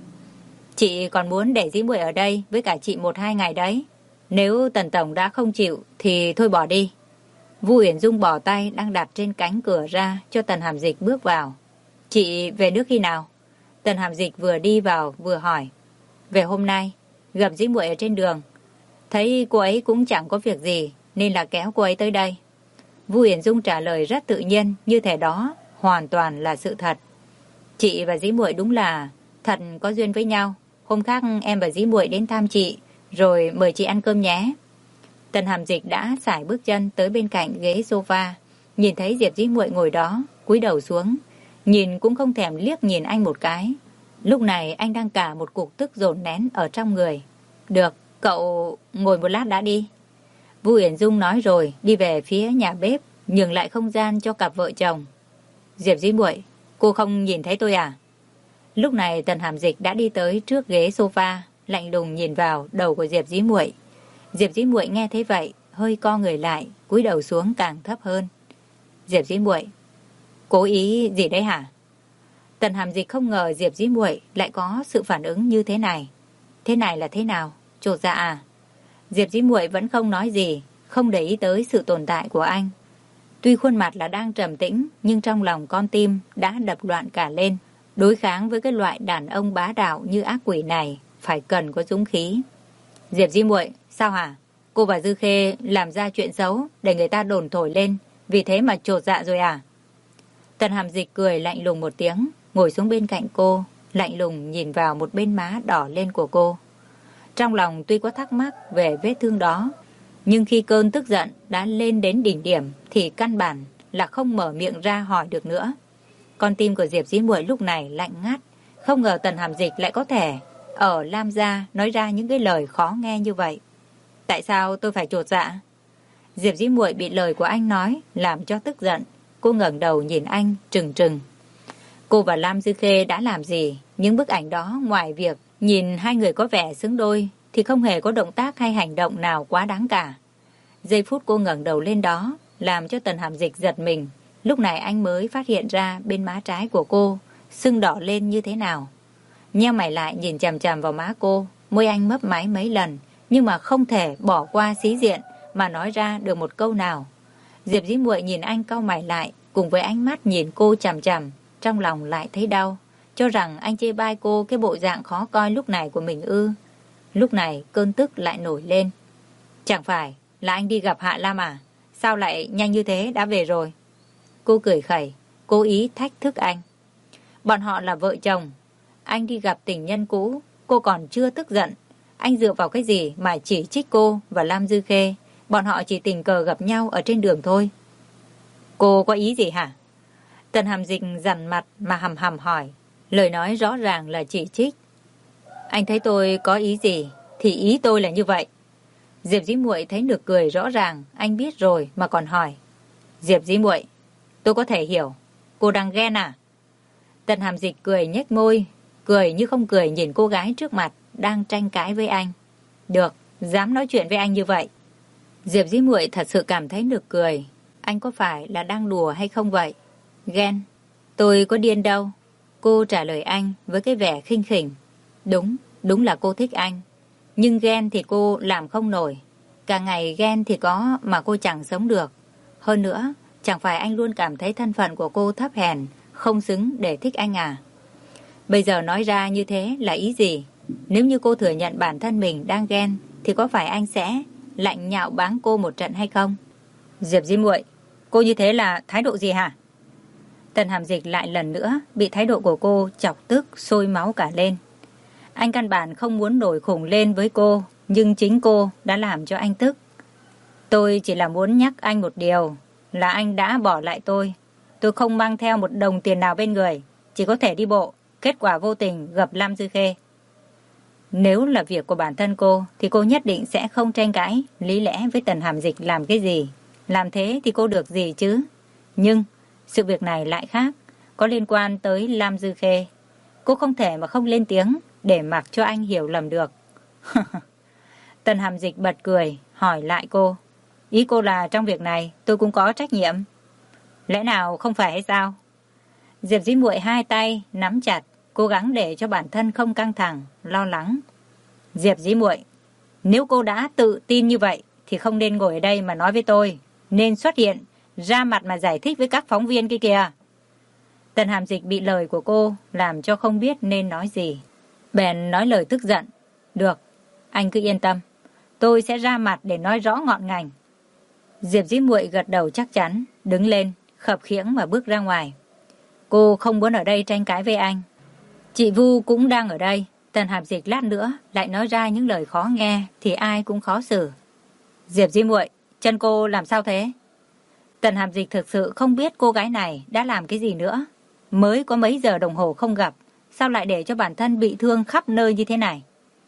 chị còn muốn để dĩ muội ở đây với cả chị 1-2 ngày đấy. Nếu Tần Tổng đã không chịu thì thôi bỏ đi. Vu Uyển Dung bỏ tay đang đặt trên cánh cửa ra cho Tần Hàm Dịch bước vào. Chị về nước khi nào? Tần Hàm Dịch vừa đi vào vừa hỏi. Về hôm nay, gặp dĩ muội ở trên đường. Thấy cô ấy cũng chẳng có việc gì nên là kéo cô ấy tới đây. Vu Uyển Dung trả lời rất tự nhiên, như thể đó hoàn toàn là sự thật. Chị và dĩ muội đúng là thật có duyên với nhau. Hôm khác em và dĩ muội đến thăm chị rồi mời chị ăn cơm nhé. Tần Hàm Dịch đã sải bước chân tới bên cạnh ghế sofa, nhìn thấy Diệp dĩ muội ngồi đó, cúi đầu xuống, nhìn cũng không thèm liếc nhìn anh một cái. Lúc này anh đang cả một cục tức dồn nén ở trong người. Được, cậu ngồi một lát đã đi. Vu Uyển Dung nói rồi đi về phía nhà bếp, nhường lại không gian cho cặp vợ chồng. Diệp dĩ muội, cô không nhìn thấy tôi à? Lúc này Tần Hàm Dịch đã đi tới trước ghế sofa, lạnh lùng nhìn vào đầu của Diệp dĩ muội. Diệp dĩ muội nghe thấy vậy, hơi co người lại, cúi đầu xuống càng thấp hơn. Diệp dĩ muội, cố ý gì đấy hả? Tần Hàm Dịch không ngờ Diệp dĩ muội lại có sự phản ứng như thế này. Thế này là thế nào? Chột dạ à? Diệp dĩ muội vẫn không nói gì, không để ý tới sự tồn tại của anh. Tuy khuôn mặt là đang trầm tĩnh, nhưng trong lòng con tim đã đập loạn cả lên. Đối kháng với cái loại đàn ông bá đạo như ác quỷ này, phải cần có dũng khí. Diệp dĩ muội, sao hả? Cô và Dư Khê làm ra chuyện xấu để người ta đồn thổi lên, vì thế mà chột dạ rồi à? Tần Hàm Dịch cười lạnh lùng một tiếng, ngồi xuống bên cạnh cô, lạnh lùng nhìn vào một bên má đỏ lên của cô. Trong lòng tuy có thắc mắc về vết thương đó, nhưng khi cơn tức giận đã lên đến đỉnh điểm thì căn bản là không mở miệng ra hỏi được nữa. Con tim của Diệp dĩ muội lúc này lạnh ngắt, không ngờ Tần Hàm Dịch lại có thể ở Lam gia nói ra những cái lời khó nghe như vậy. Tại sao tôi phải chột dạ? Diệp dĩ muội bị lời của anh nói làm cho tức giận. Cô ngẩng đầu nhìn anh trừng trừng. Cô và Lam Dư Khê đã làm gì? Những bức ảnh đó ngoài việc nhìn hai người có vẻ xứng đôi thì không hề có động tác hay hành động nào quá đáng cả. Giây phút cô ngẩng đầu lên đó làm cho Tần Hàm Dịch giật mình. Lúc này anh mới phát hiện ra bên má trái của cô sưng đỏ lên như thế nào. Nheo mày lại nhìn chằm chằm vào má cô, môi anh mấp máy mấy lần nhưng mà không thể bỏ qua xí diện mà nói ra được một câu nào. Diệp dĩ muội nhìn anh cau mày lại, cùng với ánh mắt nhìn cô chằm chằm, trong lòng lại thấy đau, cho rằng anh chê bai cô cái bộ dạng khó coi lúc này của mình ư. Lúc này cơn tức lại nổi lên. Chẳng phải là anh đi gặp Hạ Lam à? Sao lại nhanh như thế đã về rồi? Cô cười khẩy, cố ý thách thức anh. Bọn họ là vợ chồng. Anh đi gặp tình nhân cũ, cô còn chưa tức giận. Anh dựa vào cái gì mà chỉ trích cô và Lam Dư Khê? Bọn họ chỉ tình cờ gặp nhau ở trên đường thôi. Cô có ý gì hả? Tần Hàm Dịch dằn mặt mà hầm hầm hỏi. Lời nói rõ ràng là chỉ trích. Anh thấy tôi có ý gì thì ý tôi là như vậy. Diệp dĩ muội thấy nực cười rõ ràng, anh biết rồi mà còn hỏi. Diệp dĩ muội, tôi có thể hiểu. Cô đang ghen à? Tần Hàm Dịch cười nhếch môi, cười như không cười nhìn cô gái trước mặt đang tranh cãi với anh. Được, dám nói chuyện với anh như vậy. Diệp dĩ muội thật sự cảm thấy nực cười. Anh có phải là đang đùa hay không vậy? Ghen? Tôi có điên đâu. Cô trả lời anh với cái vẻ khinh khỉnh. Đúng là cô thích anh. Nhưng ghen thì cô làm không nổi. Cả ngày ghen thì có mà cô chẳng sống được. Hơn nữa, chẳng phải anh luôn cảm thấy thân phận của cô thấp hèn, không xứng để thích anh à? Bây giờ nói ra như thế là ý gì? Nếu như cô thừa nhận bản thân mình đang ghen thì có phải anh sẽ lạnh nhạo báng cô một trận hay không? Diệp dĩ muội, cô như thế là thái độ gì hả? Tần Hàm Dịch lại lần nữa bị thái độ của cô chọc tức sôi máu cả lên. Anh căn bản không muốn nổi khùng lên với cô, nhưng chính cô đã làm cho anh tức. Tôi chỉ là muốn nhắc anh một điều, là anh đã bỏ lại tôi. Tôi không mang theo một đồng tiền nào bên người, chỉ có thể đi bộ. Kết quả vô tình gặp Lam Dư Khê. Nếu là việc của bản thân cô thì cô nhất định sẽ không tranh cãi lý lẽ với Tần Hàm Dịch làm cái gì. Làm thế thì cô được gì chứ? Nhưng sự việc này lại khác, có liên quan tới Lam Dư Khê. cô không thể mà không lên tiếng để mặc cho anh hiểu lầm được. Tần Hàm Dịch bật cười, hỏi lại cô. Ý cô là trong việc này tôi cũng có trách nhiệm. Lẽ nào không phải hay sao? Diệp Dĩ Muội hai tay nắm chặt, cố gắng để cho bản thân không căng thẳng, lo lắng. Diệp Dĩ Muội, nếu cô đã tự tin như vậy thì không nên ngồi ở đây mà nói với tôi, nên xuất hiện, ra mặt mà giải thích với các phóng viên kia kìa. Tần Hàm Dịch bị lời của cô làm cho không biết nên nói gì. Bèn nói lời tức giận. Được, anh cứ yên tâm, tôi sẽ ra mặt để nói rõ ngọn ngành. Diệp Dĩ Muội gật đầu chắc chắn, đứng lên, khập khiễng mà bước ra ngoài. Cô không muốn ở đây tranh cãi với anh. Chị Vu cũng đang ở đây. Tần Hàm Dịch lát nữa lại nói ra những lời khó nghe thì ai cũng khó xử. Diệp Dĩ Muội, chân cô làm sao thế? Tần Hàm Dịch thực sự không biết cô gái này đã làm cái gì nữa. Mới có mấy giờ đồng hồ không gặp, sao lại để cho bản thân bị thương khắp nơi như thế này?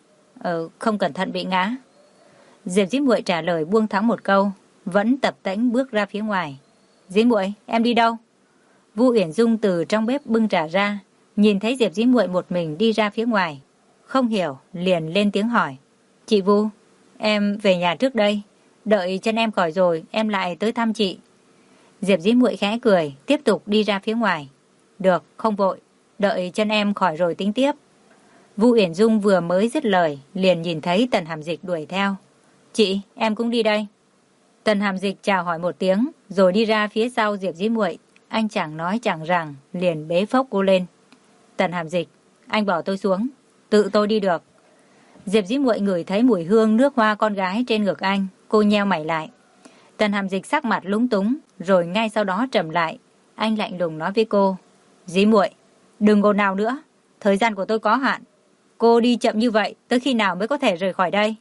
Không cẩn thận bị ngã. Diệp Dĩ Muội trả lời buông thắng một câu, vẫn tập tễnh bước ra phía ngoài. Dĩ Muội, em đi đâu? Vu Uyển Dung từ trong bếp bưng trà ra, nhìn thấy Diệp Dĩ Muội một mình đi ra phía ngoài, không hiểu liền lên tiếng hỏi. Chị Vu, em về nhà trước đây, đợi chân em khỏi rồi em lại tới thăm chị. Diệp Dĩ Muội khẽ cười, tiếp tục đi ra phía ngoài. Được, không vội, đợi chân em khỏi rồi tính tiếp. Vu Uyển Dung vừa mới dứt lời, liền nhìn thấy Tần Hàm Dịch đuổi theo. Chị, em cũng đi đây. Tần Hàm Dịch chào hỏi một tiếng, rồi đi ra phía sau Diệp Dĩ Muội. Anh chẳng nói chẳng rằng, liền bế phốc cô lên. Tần Hàm Dịch, anh bỏ tôi xuống, tự tôi đi được. Diệp Dĩ Muội ngửi thấy mùi hương nước hoa con gái trên ngực anh, cô nheo mày lại. Tần Hàm Dịch sắc mặt lúng túng, rồi ngay sau đó trầm lại. Anh lạnh lùng nói với cô. Dĩ Muội, đừng ồn ào nữa, thời gian của tôi có hạn. Cô đi chậm như vậy, tới khi nào mới có thể rời khỏi đây?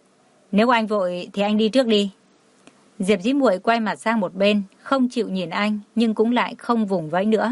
Nếu anh vội thì anh đi trước đi. Diệp Dĩ Muội quay mặt sang một bên, không chịu nhìn anh, nhưng cũng lại không vùng vẫy nữa.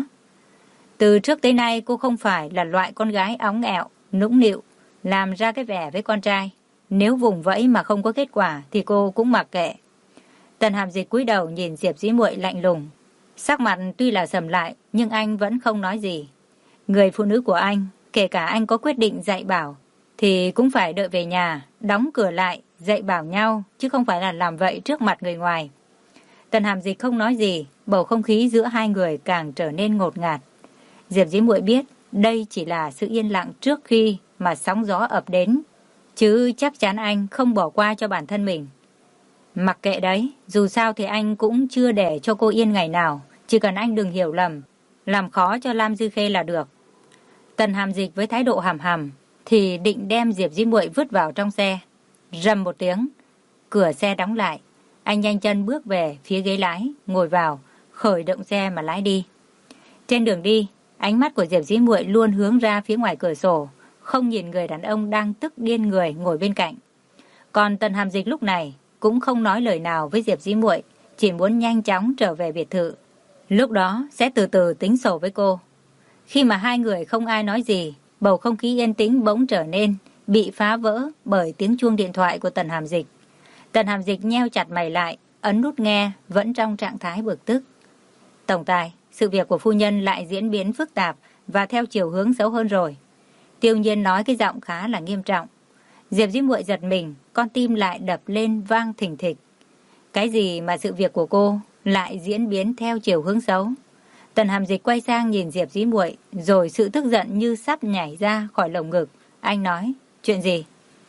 Từ trước tới nay cô không phải là loại con gái óng ẹo, nũng nịu, làm ra cái vẻ với con trai. Nếu vùng vẫy mà không có kết quả thì cô cũng mặc kệ. Tần Hàm Dịch cúi đầu nhìn Diệp Dĩ Muội lạnh lùng. Sắc mặt tuy là sầm lại, nhưng anh vẫn không nói gì. Người phụ nữ của anh, kể cả anh có quyết định dạy bảo, thì cũng phải đợi về nhà, đóng cửa lại, dạy bảo nhau, chứ không phải là làm vậy trước mặt người ngoài. Tần Hàm Dịch không nói gì, bầu không khí giữa hai người càng trở nên ngột ngạt. Diệp Dĩ Muội biết đây chỉ là sự yên lặng trước khi mà sóng gió ập đến, chứ chắc chắn anh không bỏ qua cho bản thân mình. Mặc kệ đấy, dù sao thì anh cũng chưa để cho cô yên ngày nào, chỉ cần anh đừng hiểu lầm, làm khó cho Lam Dư Khê là được. Tần Hàm Dịch với thái độ hàm hàm thì định đem Diệp Dĩ Muội vứt vào trong xe. Rầm một tiếng, cửa xe đóng lại. Anh nhanh chân bước về phía ghế lái, ngồi vào, khởi động xe mà lái đi. Trên đường đi, ánh mắt của Diệp Dĩ Muội luôn hướng ra phía ngoài cửa sổ, không nhìn người đàn ông đang tức điên người ngồi bên cạnh. Còn Tần Hàm Dịch lúc này cũng không nói lời nào với Diệp Dĩ Muội, chỉ muốn nhanh chóng trở về biệt thự. Lúc đó sẽ từ từ tính sổ với cô. Khi mà hai người không ai nói gì, bầu không khí yên tĩnh bỗng trở nên bị phá vỡ bởi tiếng chuông điện thoại của Tần Hàm Dịch. Tần Hàm Dịch nheo chặt mày lại, ấn nút nghe, vẫn trong trạng thái bực tức. Tổng tài, sự việc của phu nhân lại diễn biến phức tạp và theo chiều hướng xấu hơn rồi. Tiêu Nhiên nói cái giọng khá là nghiêm trọng. Diệp Dĩ Muội giật mình, con tim lại đập lên vang thình thịch. Cái gì mà sự việc của cô lại diễn biến theo chiều hướng xấu? Tần Hàm Dịch quay sang nhìn Diệp Dĩ Muội, rồi sự tức giận như sắp nhảy ra khỏi lồng ngực. Anh nói, chuyện gì?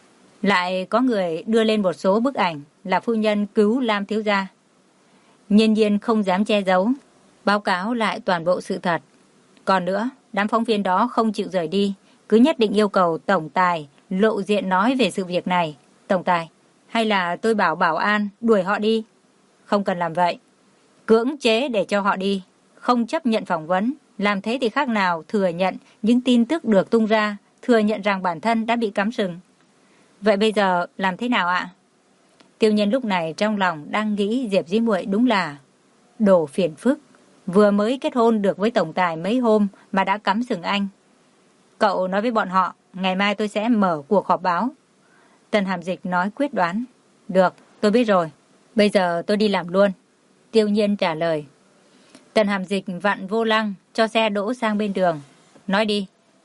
Lại có người đưa lên một số bức ảnh là phu nhân cứu Lam thiếu gia. Nhiên Nhiên không dám che giấu, báo cáo lại toàn bộ sự thật. Còn nữa, đám phóng viên đó không chịu rời đi, cứ nhất định yêu cầu tổng tài lộ diện nói về sự việc này. Tổng tài, hay là tôi bảo bảo an đuổi họ đi? Không cần làm vậy. Cưỡng chế để cho họ đi, không chấp nhận phỏng vấn. Làm thế thì khác nào thừa nhận những tin tức được tung ra, thừa nhận rằng bản thân đã bị cắm sừng. Vậy bây giờ làm thế nào ạ? Tiêu Nhân lúc này trong lòng đang nghĩ Diệp Dĩ Muội đúng là đồ phiền phức. Vừa mới kết hôn được với tổng tài mấy hôm mà đã cắm sừng anh. Cậu nói với bọn họ, ngày mai tôi sẽ mở cuộc họp báo. Tần Hàm Dịch nói quyết đoán. Được, tôi biết rồi. Bây giờ tôi đi làm luôn. Tiêu Nhiên trả lời. Tần Hàm Dịch vặn vô lăng cho xe đỗ sang bên đường. Nói đi,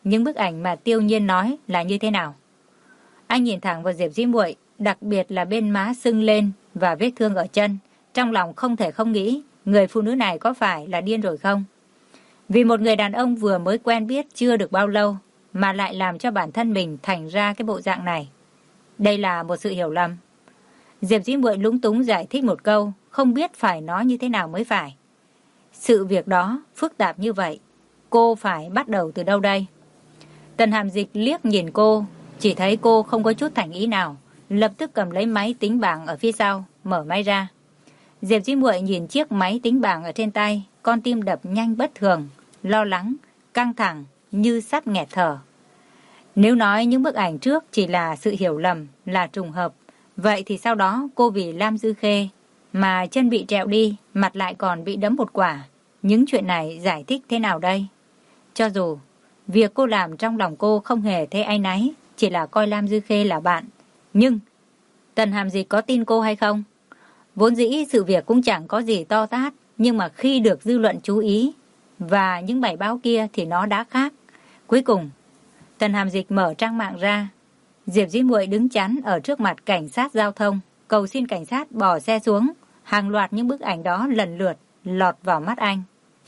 những bức ảnh mà Tiêu Nhiên nói là như thế nào. Anh nhìn thẳng vào Diệp Dĩ Muội, đặc biệt là bên má sưng lên và vết thương ở chân. Trong lòng không thể không nghĩ, người phụ nữ này có phải là điên rồi không? Vì một người đàn ông vừa mới quen biết chưa được bao lâu, mà lại làm cho bản thân mình thành ra cái bộ dạng này. Đây là một sự hiểu lầm. Diệp Dĩ Muội lúng túng giải thích một câu, không biết phải nói như thế nào mới phải. Sự việc đó phức tạp như vậy, cô phải bắt đầu từ đâu đây? Tần Hàm Dịch liếc nhìn cô, chỉ thấy cô không có chút thành ý nào, lập tức cầm lấy máy tính bảng ở phía sau, mở máy ra. Diệp Dĩ Muội nhìn chiếc máy tính bảng ở trên tay, con tim đập nhanh bất thường, lo lắng, căng thẳng, như sắp nghẹt thở. Nếu nói những bức ảnh trước chỉ là sự hiểu lầm, là trùng hợp, vậy thì sau đó cô vì Lam Dư Khê mà chân bị trẹo đi, mặt lại còn bị đấm một quả. Những chuyện này giải thích thế nào đây? Cho dù việc cô làm trong lòng cô không hề thấy áy náy, chỉ là coi Lam Dư Khê là bạn. Nhưng Tần Hàm Dịch có tin cô hay không? Vốn dĩ sự việc cũng chẳng có gì to tát, nhưng mà khi được dư luận chú ý và những bài báo kia thì nó đã khác. Cuối cùng, Tần Hàm Dịch mở trang mạng ra. Diệp Dĩ Muội đứng chắn ở trước mặt cảnh sát giao thông, cầu xin cảnh sát bỏ xe xuống. Hàng loạt những bức ảnh đó lần lượt lọt vào mắt anh.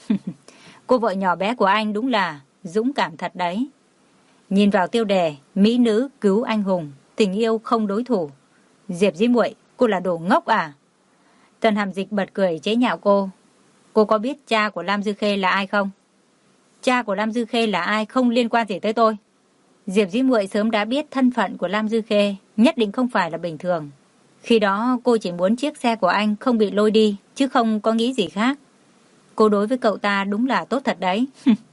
Cô vợ nhỏ bé của anh đúng là dũng cảm thật đấy. Nhìn vào tiêu đề, mỹ nữ cứu anh hùng, tình yêu không đối thủ. Diệp Dĩ Muội, cô là đồ ngốc à? Tần Hàm Dịch bật cười chế nhạo cô. Cô có biết cha của Lam Dư Khê là ai không? Cha của Lam Dư Khê là ai không liên quan gì tới tôi. Diệp Dĩ Muội sớm đã biết thân phận của Lam Dư Khê nhất định không phải là bình thường. Khi đó cô chỉ muốn chiếc xe của anh không bị lôi đi, chứ không có nghĩ gì khác. Cô đối với cậu ta đúng là tốt thật đấy.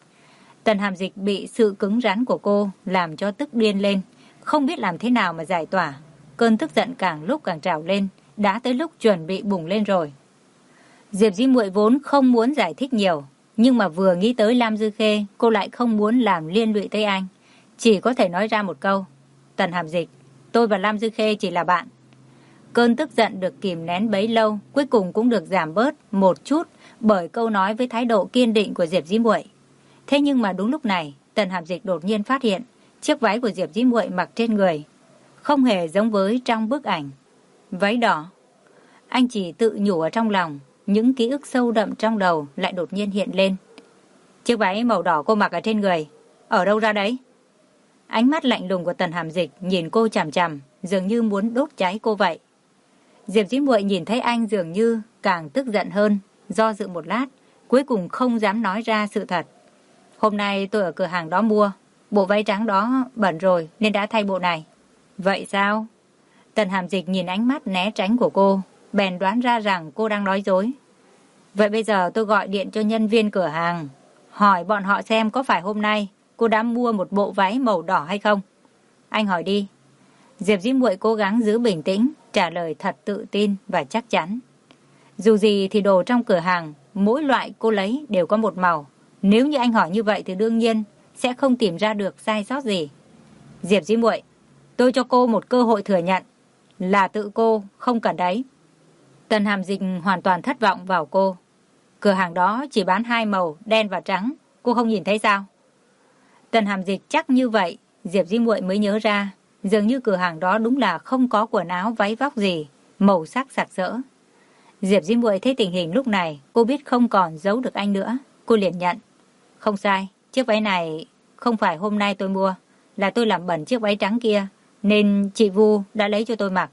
Tần Hàm Dịch bị sự cứng rắn của cô làm cho tức điên lên, không biết làm thế nào mà giải tỏa. Cơn tức giận càng lúc càng trào lên, đã tới lúc chuẩn bị bùng lên rồi. Diệp Dĩ Muội vốn không muốn giải thích nhiều, nhưng mà vừa nghĩ tới Lam Dư Khê, cô lại không muốn làm liên lụy tới anh. Chỉ có thể nói ra một câu. Tần Hàm Dịch, tôi và Lam Dư Khê chỉ là bạn. Cơn tức giận được kìm nén bấy lâu, cuối cùng cũng được giảm bớt một chút bởi câu nói với thái độ kiên định của Diệp Dĩ Muội. Thế nhưng mà đúng lúc này, Tần Hàm Dịch đột nhiên phát hiện chiếc váy của Diệp Dĩ Muội mặc trên người không hề giống với trong bức ảnh. Váy đỏ. Anh chỉ tự nhủ ở trong lòng, những ký ức sâu đậm trong đầu lại đột nhiên hiện lên. Chiếc váy màu đỏ cô mặc ở trên người, ở đâu ra đấy? Ánh mắt lạnh lùng của Tần Hàm Dịch nhìn cô chằm chằm, dường như muốn đốt cháy cô vậy. Diệp Dĩ Muội nhìn thấy anh dường như càng tức giận hơn, do dự một lát, cuối cùng không dám nói ra sự thật. Hôm nay tôi ở cửa hàng đó mua, bộ váy trắng đó bẩn rồi nên đã thay bộ này. Vậy sao? Tần Hàm Dịch nhìn ánh mắt né tránh của cô, bèn đoán ra rằng cô đang nói dối. Vậy bây giờ tôi gọi điện cho nhân viên cửa hàng, hỏi bọn họ xem có phải hôm nay cô đã mua một bộ váy màu đỏ hay không. Anh hỏi đi. Diệp Dĩ Muội cố gắng giữ bình tĩnh, trả lời thật tự tin và chắc chắn. Dù gì thì đồ trong cửa hàng, mỗi loại cô lấy đều có một màu. Nếu như anh hỏi như vậy thì đương nhiên sẽ không tìm ra được sai sót gì. Diệp Dĩ Muội, tôi cho cô một cơ hội thừa nhận là tự cô không cần đấy. Tần Hàm Dịch hoàn toàn thất vọng vào cô. Cửa hàng đó chỉ bán hai màu, đen và trắng. Cô không nhìn thấy sao? Tần Hàm Dịch chắc như vậy, Diệp Dĩ Muội mới nhớ ra. Dường như cửa hàng đó đúng là không có quần áo váy vóc gì, màu sắc sặc sỡ. Diệp Dĩ Muội thấy tình hình lúc này, cô biết không còn giấu được anh nữa. Cô liền nhận. Không sai, chiếc váy này không phải hôm nay tôi mua, là tôi làm bẩn chiếc váy trắng kia, nên chị Vu đã lấy cho tôi mặc.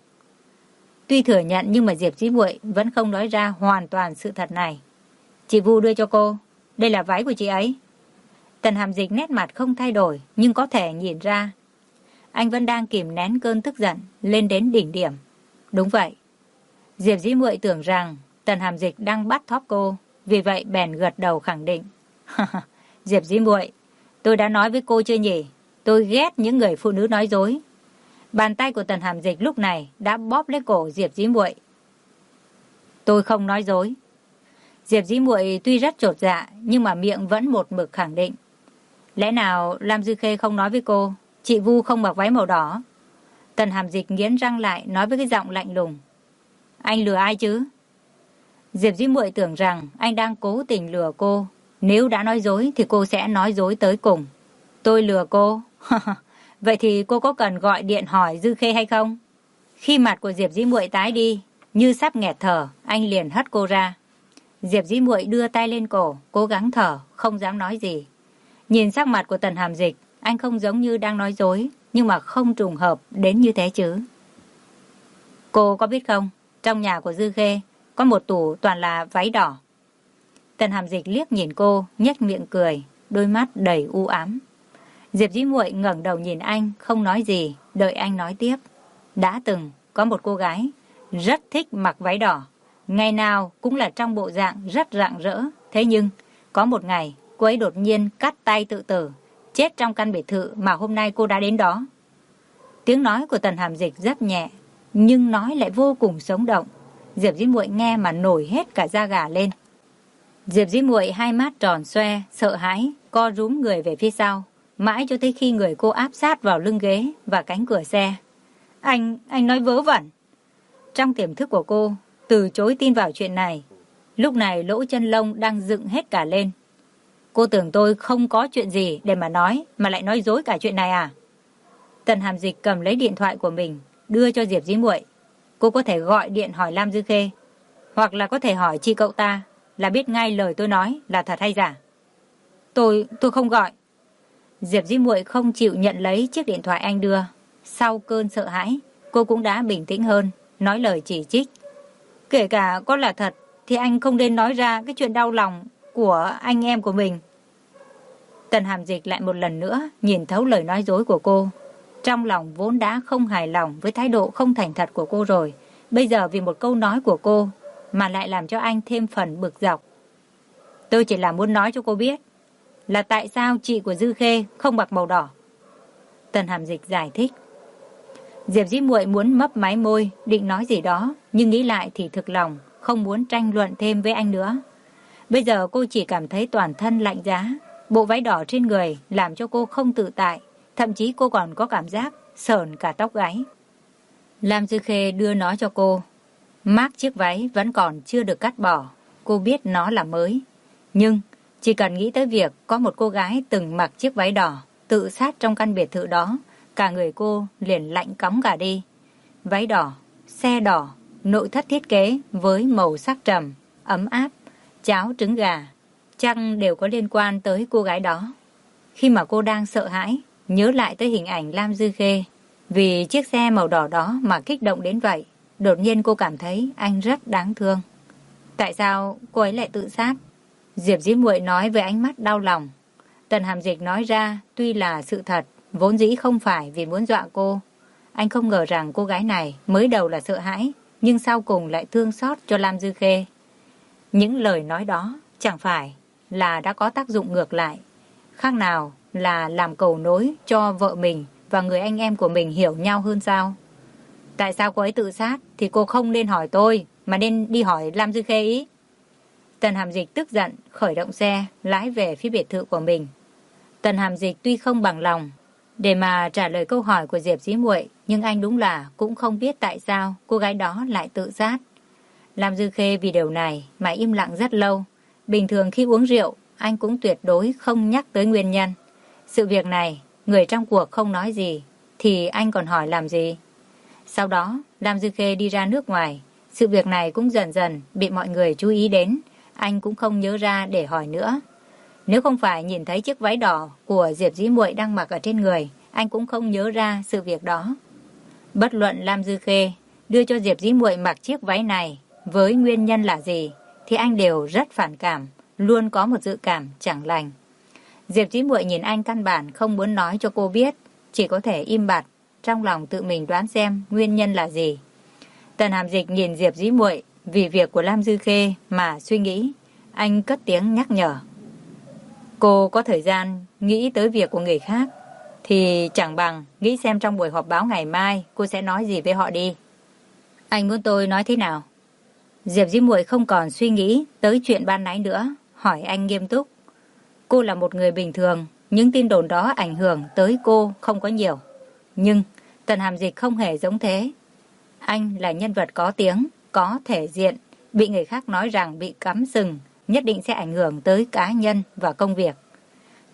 Tuy thừa nhận nhưng mà Diệp Dĩ Muội vẫn không nói ra hoàn toàn sự thật này. Chị Vu đưa cho cô, đây là váy của chị ấy. Tần Hàm Dịch nét mặt không thay đổi, nhưng có thể nhìn ra anh vẫn đang kìm nén cơn tức giận lên đến đỉnh điểm. Đúng vậy. Diệp Dĩ Muội tưởng rằng Tần Hàm Dịch đang bắt thóp cô, vì vậy bèn gật đầu khẳng định. Diệp Dĩ Muội, tôi đã nói với cô chưa nhỉ? Tôi ghét những người phụ nữ nói dối. Bàn tay của Tần Hàm Dịch lúc này đã bóp lấy cổ Diệp Dĩ Muội. Tôi không nói dối. Diệp Dĩ Muội tuy rất chột dạ, nhưng mà miệng vẫn một mực khẳng định. Lẽ nào Lam Dư Khê không nói với cô, chị Vu không mặc váy màu đỏ? Tần Hàm Dịch nghiến răng lại nói với cái giọng lạnh lùng. Anh lừa ai chứ? Diệp Dĩ Muội tưởng rằng anh đang cố tình lừa cô. Nếu đã nói dối thì cô sẽ nói dối tới cùng. Tôi lừa cô. Vậy thì cô có cần gọi điện hỏi Dư Khê hay không? Khi mặt của Diệp Dĩ Muội tái đi, như sắp nghẹt thở, anh liền hất cô ra. Diệp Dĩ Muội đưa tay lên cổ, cố gắng thở, không dám nói gì. Nhìn sắc mặt của Tần Hàm Dịch, anh không giống như đang nói dối, nhưng mà không trùng hợp đến như thế chứ. Cô có biết không, trong nhà của Dư Khê có một tủ toàn là váy đỏ. Tần Hàm Dịch liếc nhìn cô, nhếch miệng cười, đôi mắt đầy u ám. Diệp Dĩ Muội ngẩng đầu nhìn anh, không nói gì, đợi anh nói tiếp. Đã từng có một cô gái rất thích mặc váy đỏ, ngày nào cũng là trong bộ dạng rất rạng rỡ. Thế nhưng có một ngày cô ấy đột nhiên cắt tay tự tử, chết trong căn biệt thự mà hôm nay cô đã đến đó. Tiếng nói của Tần Hàm Dịch rất nhẹ, nhưng nói lại vô cùng sống động. Diệp Dĩ Muội nghe mà nổi hết cả da gà lên. Diệp Dĩ Muội hai mắt tròn xoe, sợ hãi, co rúm người về phía sau, mãi cho tới khi người cô áp sát vào lưng ghế và cánh cửa xe. Anh nói vớ vẩn. Trong tiềm thức của cô, từ chối tin vào chuyện này. Lúc này lỗ chân lông đang dựng hết cả lên. Cô tưởng tôi không có chuyện gì để mà nói, mà lại nói dối cả chuyện này à? Tần Hàm Dịch cầm lấy điện thoại của mình, đưa cho Diệp Dĩ Muội. Cô có thể gọi điện hỏi Lam Dư Khê, hoặc là có thể hỏi chị cậu ta, là biết ngay lời tôi nói là thật hay giả. Tôi không gọi. Diệp Dĩ Muội không chịu nhận lấy chiếc điện thoại anh đưa. Sau cơn sợ hãi, cô cũng đã bình tĩnh hơn, nói lời chỉ trích. Kể cả có là thật, thì anh không nên nói ra cái chuyện đau lòng của anh em của mình. Tần Hàm Dịch lại một lần nữa nhìn thấu lời nói dối của cô. Trong lòng vốn đã không hài lòng với thái độ không thành thật của cô rồi. Bây giờ vì một câu nói của cô mà lại làm cho anh thêm phần bực dọc. Tôi chỉ là muốn nói cho cô biết là tại sao chị của Dư Khê không mặc màu đỏ. Tần Hàm Dịch giải thích. Diệp Dĩ Muội muốn mấp máy môi, định nói gì đó, nhưng nghĩ lại thì thực lòng, không muốn tranh luận thêm với anh nữa. Bây giờ cô chỉ cảm thấy toàn thân lạnh giá, bộ váy đỏ trên người làm cho cô không tự tại, thậm chí cô còn có cảm giác sởn cả tóc gáy. Lam Dư Khê đưa nó cho cô. Mác chiếc váy vẫn còn chưa được cắt bỏ, cô biết nó là mới. Nhưng chỉ cần nghĩ tới việc có một cô gái từng mặc chiếc váy đỏ, tự sát trong căn biệt thự đó, cả người cô liền lạnh cóng cả đi. Váy đỏ, xe đỏ, nội thất thiết kế với màu sắc trầm, ấm áp, cháo trứng gà, chăng đều có liên quan tới cô gái đó. Khi mà cô đang sợ hãi, nhớ lại tới hình ảnh Lam Dư Khê, vì chiếc xe màu đỏ đó mà kích động đến vậy, đột nhiên cô cảm thấy anh rất đáng thương. Tại sao cô ấy lại tự sát? Diệp Dĩ Muội nói với ánh mắt đau lòng. Tần Hàm Dịch nói ra tuy là sự thật, vốn dĩ không phải vì muốn dọa cô. Anh không ngờ rằng cô gái này mới đầu là sợ hãi, nhưng sau cùng lại thương xót cho Lam Dư Khê. Những lời nói đó chẳng phải là đã có tác dụng ngược lại, khác nào là làm cầu nối cho vợ mình và người anh em của mình hiểu nhau hơn sao? Tại sao cô ấy tự sát thì cô không nên hỏi tôi, mà nên đi hỏi Lam Dư Khê ý. Tần Hàm Dịch tức giận, khởi động xe, lái về phía biệt thự của mình. Tần Hàm Dịch tuy không bằng lòng để mà trả lời câu hỏi của Diệp Dĩ Muội, nhưng anh đúng là cũng không biết tại sao cô gái đó lại tự sát. Lam Dư Khê vì điều này mà im lặng rất lâu. Bình thường khi uống rượu, anh cũng tuyệt đối không nhắc tới nguyên nhân. Sự việc này, người trong cuộc không nói gì, thì anh còn hỏi làm gì? Sau đó, Lam Dư Khê đi ra nước ngoài. Sự việc này cũng dần dần bị mọi người chú ý đến. Anh cũng không nhớ ra để hỏi nữa. Nếu không phải nhìn thấy chiếc váy đỏ của Diệp Dĩ Muội đang mặc ở trên người, anh cũng không nhớ ra sự việc đó. Bất luận Lam Dư Khê đưa cho Diệp Dĩ Muội mặc chiếc váy này với nguyên nhân là gì, thì anh đều rất phản cảm, luôn có một dự cảm chẳng lành. Diệp Dĩ Muội nhìn anh căn bản không muốn nói cho cô biết, chỉ có thể im bặt, trong lòng tự mình đoán xem nguyên nhân là gì. Tần Hàm Dịch nhìn Diệp Dĩ Muội vì việc của Lam Dư Khê mà suy nghĩ, anh cất tiếng nhắc nhở. Cô có thời gian nghĩ tới việc của người khác, thì chẳng bằng nghĩ xem trong buổi họp báo ngày mai cô sẽ nói gì với họ đi. Anh muốn tôi nói thế nào? Diệp Dĩ Muội không còn suy nghĩ tới chuyện ban nãy nữa, hỏi anh nghiêm túc. Cô là một người bình thường, những tin đồn đó ảnh hưởng tới cô không có nhiều. Nhưng Tần Hàm Dịch không hề giống thế. Anh là nhân vật có tiếng, có thể diện, bị người khác nói rằng bị cắm sừng, nhất định sẽ ảnh hưởng tới cá nhân và công việc.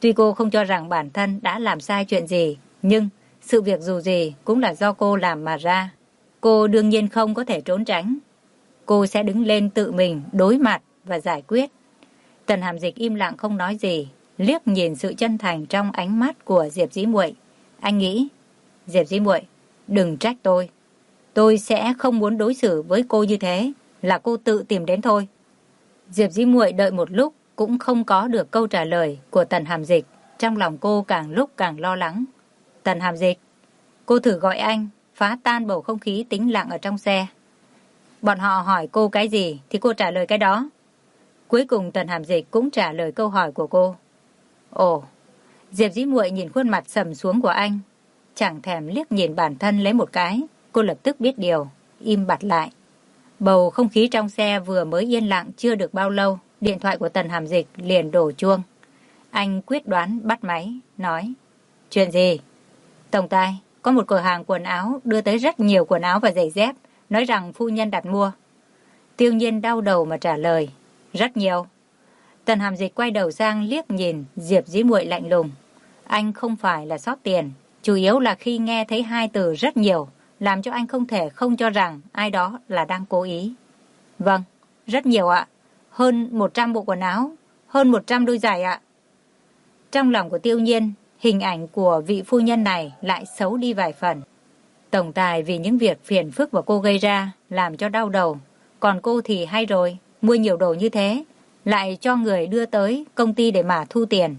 Tuy cô không cho rằng bản thân đã làm sai chuyện gì, nhưng sự việc dù gì cũng là do cô làm mà ra. Cô đương nhiên không có thể trốn tránh. Cô sẽ đứng lên tự mình đối mặt và giải quyết. Tần Hàm Dịch im lặng không nói gì, liếc nhìn sự chân thành trong ánh mắt của Diệp Dĩ Muội. Anh nghĩ, Diệp Dĩ Muội, đừng trách tôi. Tôi sẽ không muốn đối xử với cô như thế, là cô tự tìm đến thôi. Diệp Dĩ Muội đợi một lúc cũng không có được câu trả lời của Tần Hàm Dịch. Trong lòng cô càng lúc càng lo lắng. Tần Hàm Dịch, cô thử gọi anh, phá tan bầu không khí tĩnh lặng ở trong xe. Bọn họ hỏi cô cái gì thì cô trả lời cái đó. Cuối cùng Tần Hàm Dịch cũng trả lời câu hỏi của cô. Ồ, Diệp Dĩ Muội nhìn khuôn mặt sầm xuống của anh, chẳng thèm liếc nhìn bản thân lấy một cái. Cô lập tức biết điều, im bặt lại. Bầu không khí trong xe vừa mới yên lặng chưa được bao lâu, điện thoại của Tần Hàm Dịch liền đổ chuông. Anh quyết đoán bắt máy, nói. Chuyện gì? Tổng tài, có một cửa hàng quần áo đưa tới rất nhiều quần áo và giày dép, nói rằng phu nhân đặt mua. Tiêu Nhiên đau đầu mà trả lời. Rất nhiều. Tần Hàm Dịch quay đầu sang liếc nhìn Diệp Dĩ Muội lạnh lùng. Anh không phải là sót tiền, chủ yếu là khi nghe thấy hai từ rất nhiều, làm cho anh không thể không cho rằng ai đó là đang cố ý. Vâng, rất nhiều ạ. Hơn 100 bộ quần áo, hơn 100 đôi giày ạ. Trong lòng của Tiêu Nhiên, hình ảnh của vị phu nhân này lại xấu đi vài phần. Tổng tài vì những việc phiền phức mà cô gây ra làm cho đau đầu. Còn cô thì hay rồi, mua nhiều đồ như thế, lại cho người đưa tới công ty để mà thu tiền.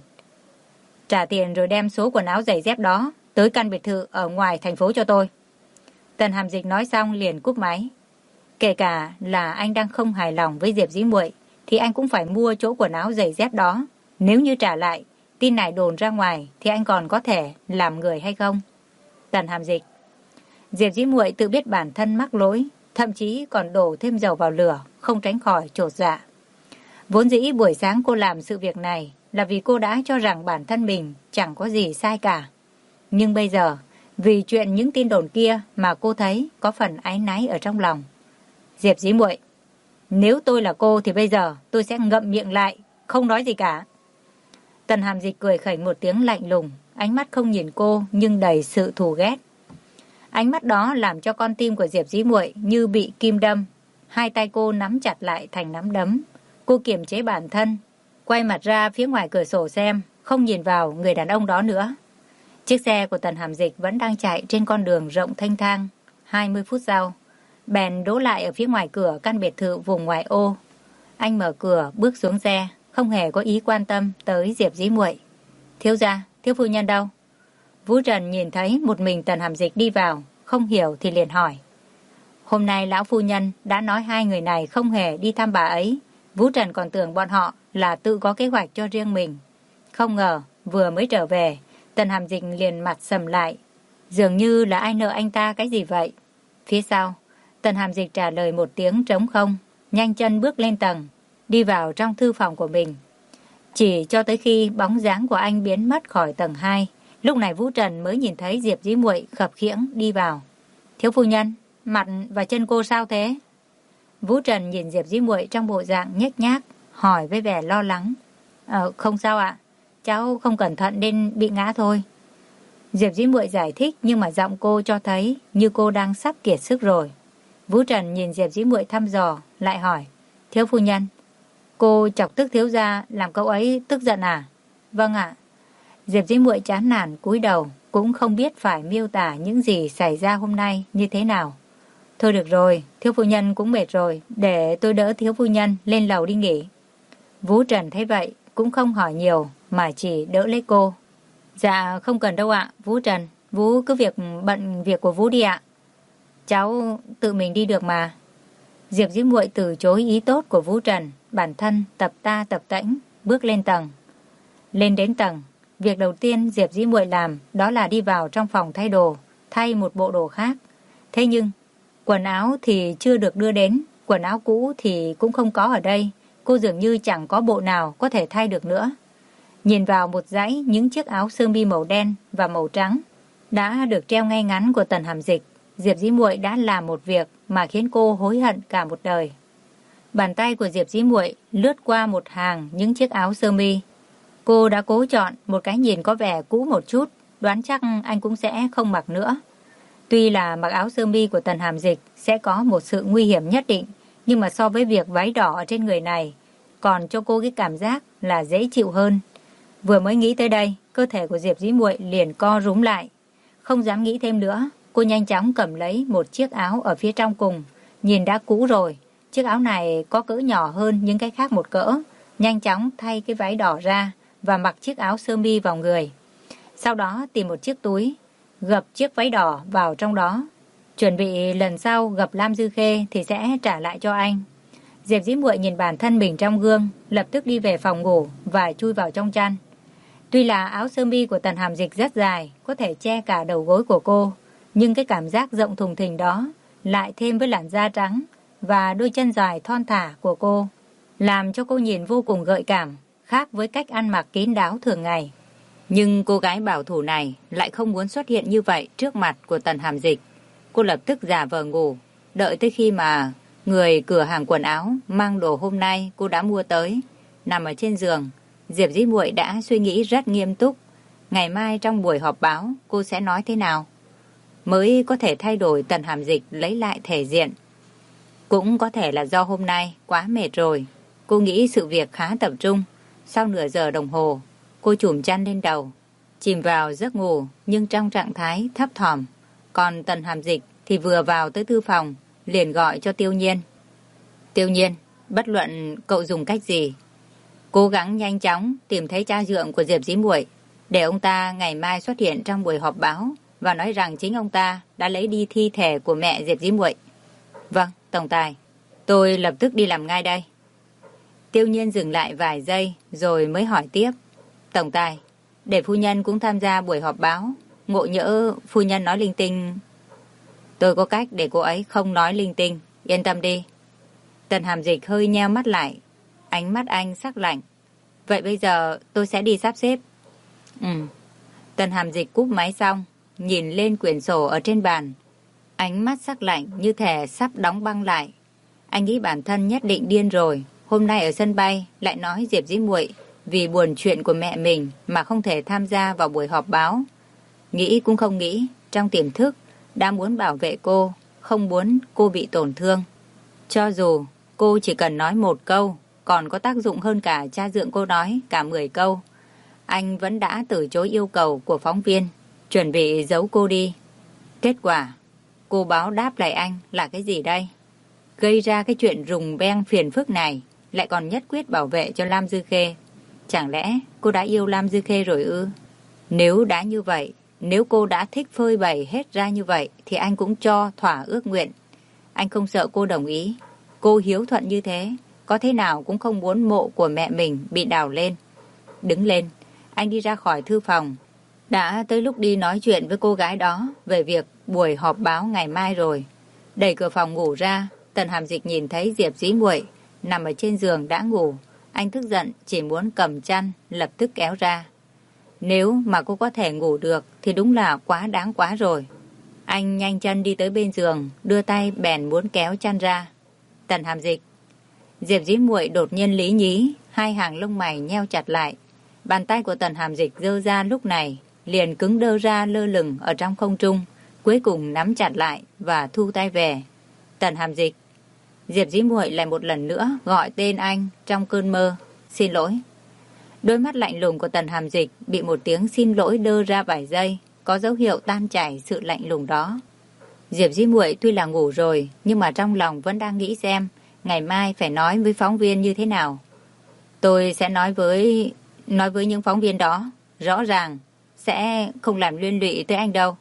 Trả tiền rồi đem số quần áo giày dép đó tới căn biệt thự ở ngoài thành phố cho tôi. Tần Hàm Dịch nói xong liền cúp máy. Kể cả là anh đang không hài lòng với Diệp Dĩ Muội thì anh cũng phải mua chỗ quần áo giày dép đó. Nếu như trả lại, tin này đồn ra ngoài thì anh còn có thể làm người hay không? Tần Hàm Dịch. Diệp Dĩ Muội tự biết bản thân mắc lỗi, thậm chí còn đổ thêm dầu vào lửa, không tránh khỏi chột dạ. Vốn dĩ buổi sáng cô làm sự việc này là vì cô đã cho rằng bản thân mình chẳng có gì sai cả. Nhưng bây giờ, vì chuyện những tin đồn kia mà cô thấy có phần áy náy ở trong lòng. Diệp Dĩ Muội, nếu tôi là cô thì bây giờ tôi sẽ ngậm miệng lại, không nói gì cả. Tần Hàm Dịch cười khẩy một tiếng lạnh lùng, ánh mắt không nhìn cô nhưng đầy sự thù ghét. Ánh mắt đó làm cho con tim của Diệp Dĩ Muội như bị kim đâm. Hai tay cô nắm chặt lại thành nắm đấm. Cô kiềm chế bản thân, quay mặt ra phía ngoài cửa sổ xem, không nhìn vào người đàn ông đó nữa. Chiếc xe của Tần Hàm Dịch vẫn đang chạy trên con đường rộng thênh thang. 20 phút sau, bèn đỗ lại ở phía ngoài cửa căn biệt thự vùng ngoại ô. Anh mở cửa bước xuống xe, không hề có ý quan tâm tới Diệp Dĩ Muội. Thiếu gia, thiếu phu nhân đâu? Vũ Trần nhìn thấy một mình Tần Hàm Dịch đi vào, không hiểu thì liền hỏi. Hôm nay lão phu nhân đã nói hai người này không hề đi thăm bà ấy. Vũ Trần còn tưởng bọn họ là tự có kế hoạch cho riêng mình. Không ngờ, vừa mới trở về, Tần Hàm Dịch liền mặt sầm lại. Dường như là ai nợ anh ta cái gì vậy? Phía sau, Tần Hàm Dịch trả lời một tiếng trống không, nhanh chân bước lên tầng, đi vào trong thư phòng của mình. Chỉ cho tới khi bóng dáng của anh biến mất khỏi tầng 2, lúc này Vũ Trần mới nhìn thấy Diệp Dĩ Muội khập khiễng đi vào. Thiếu phu nhân, mặt và chân cô sao thế? Vũ Trần nhìn Diệp Dĩ Muội trong bộ dạng nhếch nhác, hỏi với vẻ lo lắng. Không sao ạ, cháu không cẩn thận nên bị ngã thôi. Diệp Dĩ Muội giải thích nhưng mà giọng cô cho thấy như cô đang sắp kiệt sức rồi. Vũ Trần nhìn Diệp Dĩ Muội thăm dò, lại hỏi. Thiếu phu nhân, cô chọc tức thiếu gia làm cậu ấy tức giận à? Vâng ạ. Diệp Dĩ Muội chán nản cúi đầu, cũng không biết phải miêu tả những gì xảy ra hôm nay như thế nào. Thôi được rồi, thiếu phu nhân cũng mệt rồi, để tôi đỡ thiếu phu nhân lên lầu đi nghỉ. Vũ Trần thấy vậy, cũng không hỏi nhiều, mà chỉ đỡ lấy cô. Dạ, không cần đâu ạ, Vũ Trần. Vũ cứ bận việc của Vũ đi ạ. Cháu tự mình đi được mà. Diệp Dĩ Muội từ chối ý tốt của Vũ Trần, bản thân tập ta tập tễnh, bước lên tầng. Lên đến tầng, việc đầu tiên Diệp Dĩ Muội làm đó là đi vào trong phòng thay đồ, thay một bộ đồ khác. Thế nhưng, quần áo thì chưa được đưa đến, quần áo cũ thì cũng không có ở đây. Cô dường như chẳng có bộ nào có thể thay được nữa. Nhìn vào một dãy những chiếc áo sơ mi màu đen và màu trắng đã được treo ngay ngắn của Tần Hàm Dịch, Diệp Dĩ Muội đã làm một việc mà khiến cô hối hận cả một đời. Bàn tay của Diệp Dĩ Muội lướt qua một hàng những chiếc áo sơ mi. Cô đã cố chọn một cái nhìn có vẻ cũ một chút, đoán chắc anh cũng sẽ không mặc nữa. Tuy là mặc áo sơ mi của Tần Hàm Dịch sẽ có một sự nguy hiểm nhất định, nhưng mà so với việc váy đỏ ở trên người này, còn cho cô cái cảm giác là dễ chịu hơn. Vừa mới nghĩ tới đây, cơ thể của Diệp Dĩ Muội liền co rúm lại. Không dám nghĩ thêm nữa, cô nhanh chóng cầm lấy một chiếc áo ở phía trong cùng. Nhìn đã cũ rồi, chiếc áo này có cỡ nhỏ hơn những cái khác một cỡ. Nhanh chóng thay cái váy đỏ ra và mặc chiếc áo sơ mi vào người. Sau đó tìm một chiếc túi, gập chiếc váy đỏ vào trong đó. Chuẩn bị lần sau gặp Lam Dư Khê thì sẽ trả lại cho anh. Diệp Dĩ Muội nhìn bản thân mình trong gương, lập tức đi về phòng ngủ và chui vào trong chăn. Tuy là áo sơ mi của Tần Hàm Dịch rất dài, có thể che cả đầu gối của cô, nhưng cái cảm giác rộng thùng thình đó, lại thêm với làn da trắng và đôi chân dài thon thả của cô, làm cho cô nhìn vô cùng gợi cảm, khác với cách ăn mặc kín đáo thường ngày. Nhưng cô gái bảo thủ này lại không muốn xuất hiện như vậy trước mặt của Tần Hàm Dịch. Cô lập tức giả vờ ngủ, đợi tới khi mà người cửa hàng quần áo mang đồ hôm nay cô đã mua tới nằm ở trên giường. Diệp Dĩ Muội đã suy nghĩ rất nghiêm túc. Ngày mai trong buổi họp báo cô sẽ nói thế nào mới có thể thay đổi Tần Hàm Dịch lấy lại thể diện. Cũng có thể là do hôm nay quá mệt rồi. Cô nghĩ sự việc khá tập trung. Sau nửa giờ đồng hồ, cô chùm chăn lên đầu, chìm vào giấc ngủ nhưng trong trạng thái thấp thỏm. Còn Tần Hàm Dịch thì vừa vào tới thư phòng, liền gọi cho Tiêu Nhiên. Tiêu Nhiên, bất luận cậu dùng cách gì, cố gắng nhanh chóng tìm thấy cha dượng của Diệp Dĩ Muội, để ông ta ngày mai xuất hiện trong buổi họp báo và nói rằng chính ông ta đã lấy đi thi thể của mẹ Diệp Dĩ Muội. Vâng, tổng tài, tôi lập tức đi làm ngay đây. Tiêu Nhiên dừng lại vài giây rồi mới hỏi tiếp. Tổng tài, để phu nhân cũng tham gia buổi họp báo, ngộ nhỡ phu nhân nói linh tinh. Tôi có cách để cô ấy không nói linh tinh, yên tâm đi. Tần Hàm Dịch hơi nheo mắt lại, ánh mắt anh sắc lạnh. Vậy bây giờ tôi sẽ đi sắp xếp. Tần Hàm Dịch cúp máy xong, nhìn lên quyển sổ ở trên bàn. Ánh mắt sắc lạnh như thể sắp đóng băng lại. Anh nghĩ bản thân nhất định điên rồi. Hôm nay ở sân bay lại nói Diệp Dĩ Muội vì buồn chuyện của mẹ mình mà không thể tham gia vào buổi họp báo. Nghĩ cũng không nghĩ, trong tiềm thức đã muốn bảo vệ cô, không muốn cô bị tổn thương. Cho dù cô chỉ cần nói một câu, còn có tác dụng hơn cả cha dượng cô nói cả 10 câu. Anh vẫn đã từ chối yêu cầu của phóng viên, chuẩn bị giấu cô đi. Kết quả, cô báo đáp lại anh là cái gì đây? Gây ra cái chuyện rùng beng phiền phức này, lại còn nhất quyết bảo vệ cho Lam Dư Khê. Chẳng lẽ cô đã yêu Lam Dư Khê rồi ư? Nếu đã như vậy, nếu cô đã thích phơi bày hết ra như vậy, thì anh cũng cho thỏa ước nguyện. Anh không sợ cô đồng ý. Cô hiếu thuận như thế, có thế nào cũng không muốn mộ của mẹ mình bị đào lên. Đứng lên, anh đi ra khỏi thư phòng. Đã tới lúc đi nói chuyện với cô gái đó về việc buổi họp báo ngày mai rồi. Đẩy cửa phòng ngủ ra, Tần Hàm Dịch nhìn thấy Diệp Dĩ Muội nằm ở trên giường đã ngủ. Anh tức giận, chỉ muốn cầm chăn, lập tức kéo ra. Nếu mà cô có thể ngủ được thì đúng là quá đáng quá rồi. Anh nhanh chân đi tới bên giường, đưa tay bèn muốn kéo chăn ra. Tần Hàm Dịch. Diệp Dĩ Muội đột nhiên lý nhí, hai hàng lông mày nheo chặt lại. Bàn tay của Tần Hàm Dịch giơ ra lúc này, liền cứng đơ ra lơ lửng ở trong không trung, cuối cùng nắm chặt lại và thu tay về. Tần Hàm Dịch. Diệp Dĩ Muội lại một lần nữa gọi tên anh trong cơn mơ. Xin lỗi. Đôi mắt lạnh lùng của Tần Hàm Dịch bị một tiếng xin lỗi đơ ra vài giây, có dấu hiệu tan chảy sự lạnh lùng đó. Diệp Dĩ Muội tuy là ngủ rồi, nhưng mà trong lòng vẫn đang nghĩ xem ngày mai phải nói với phóng viên như thế nào. Tôi sẽ nói với những phóng viên đó, rõ ràng sẽ không làm liên lụy tới anh đâu.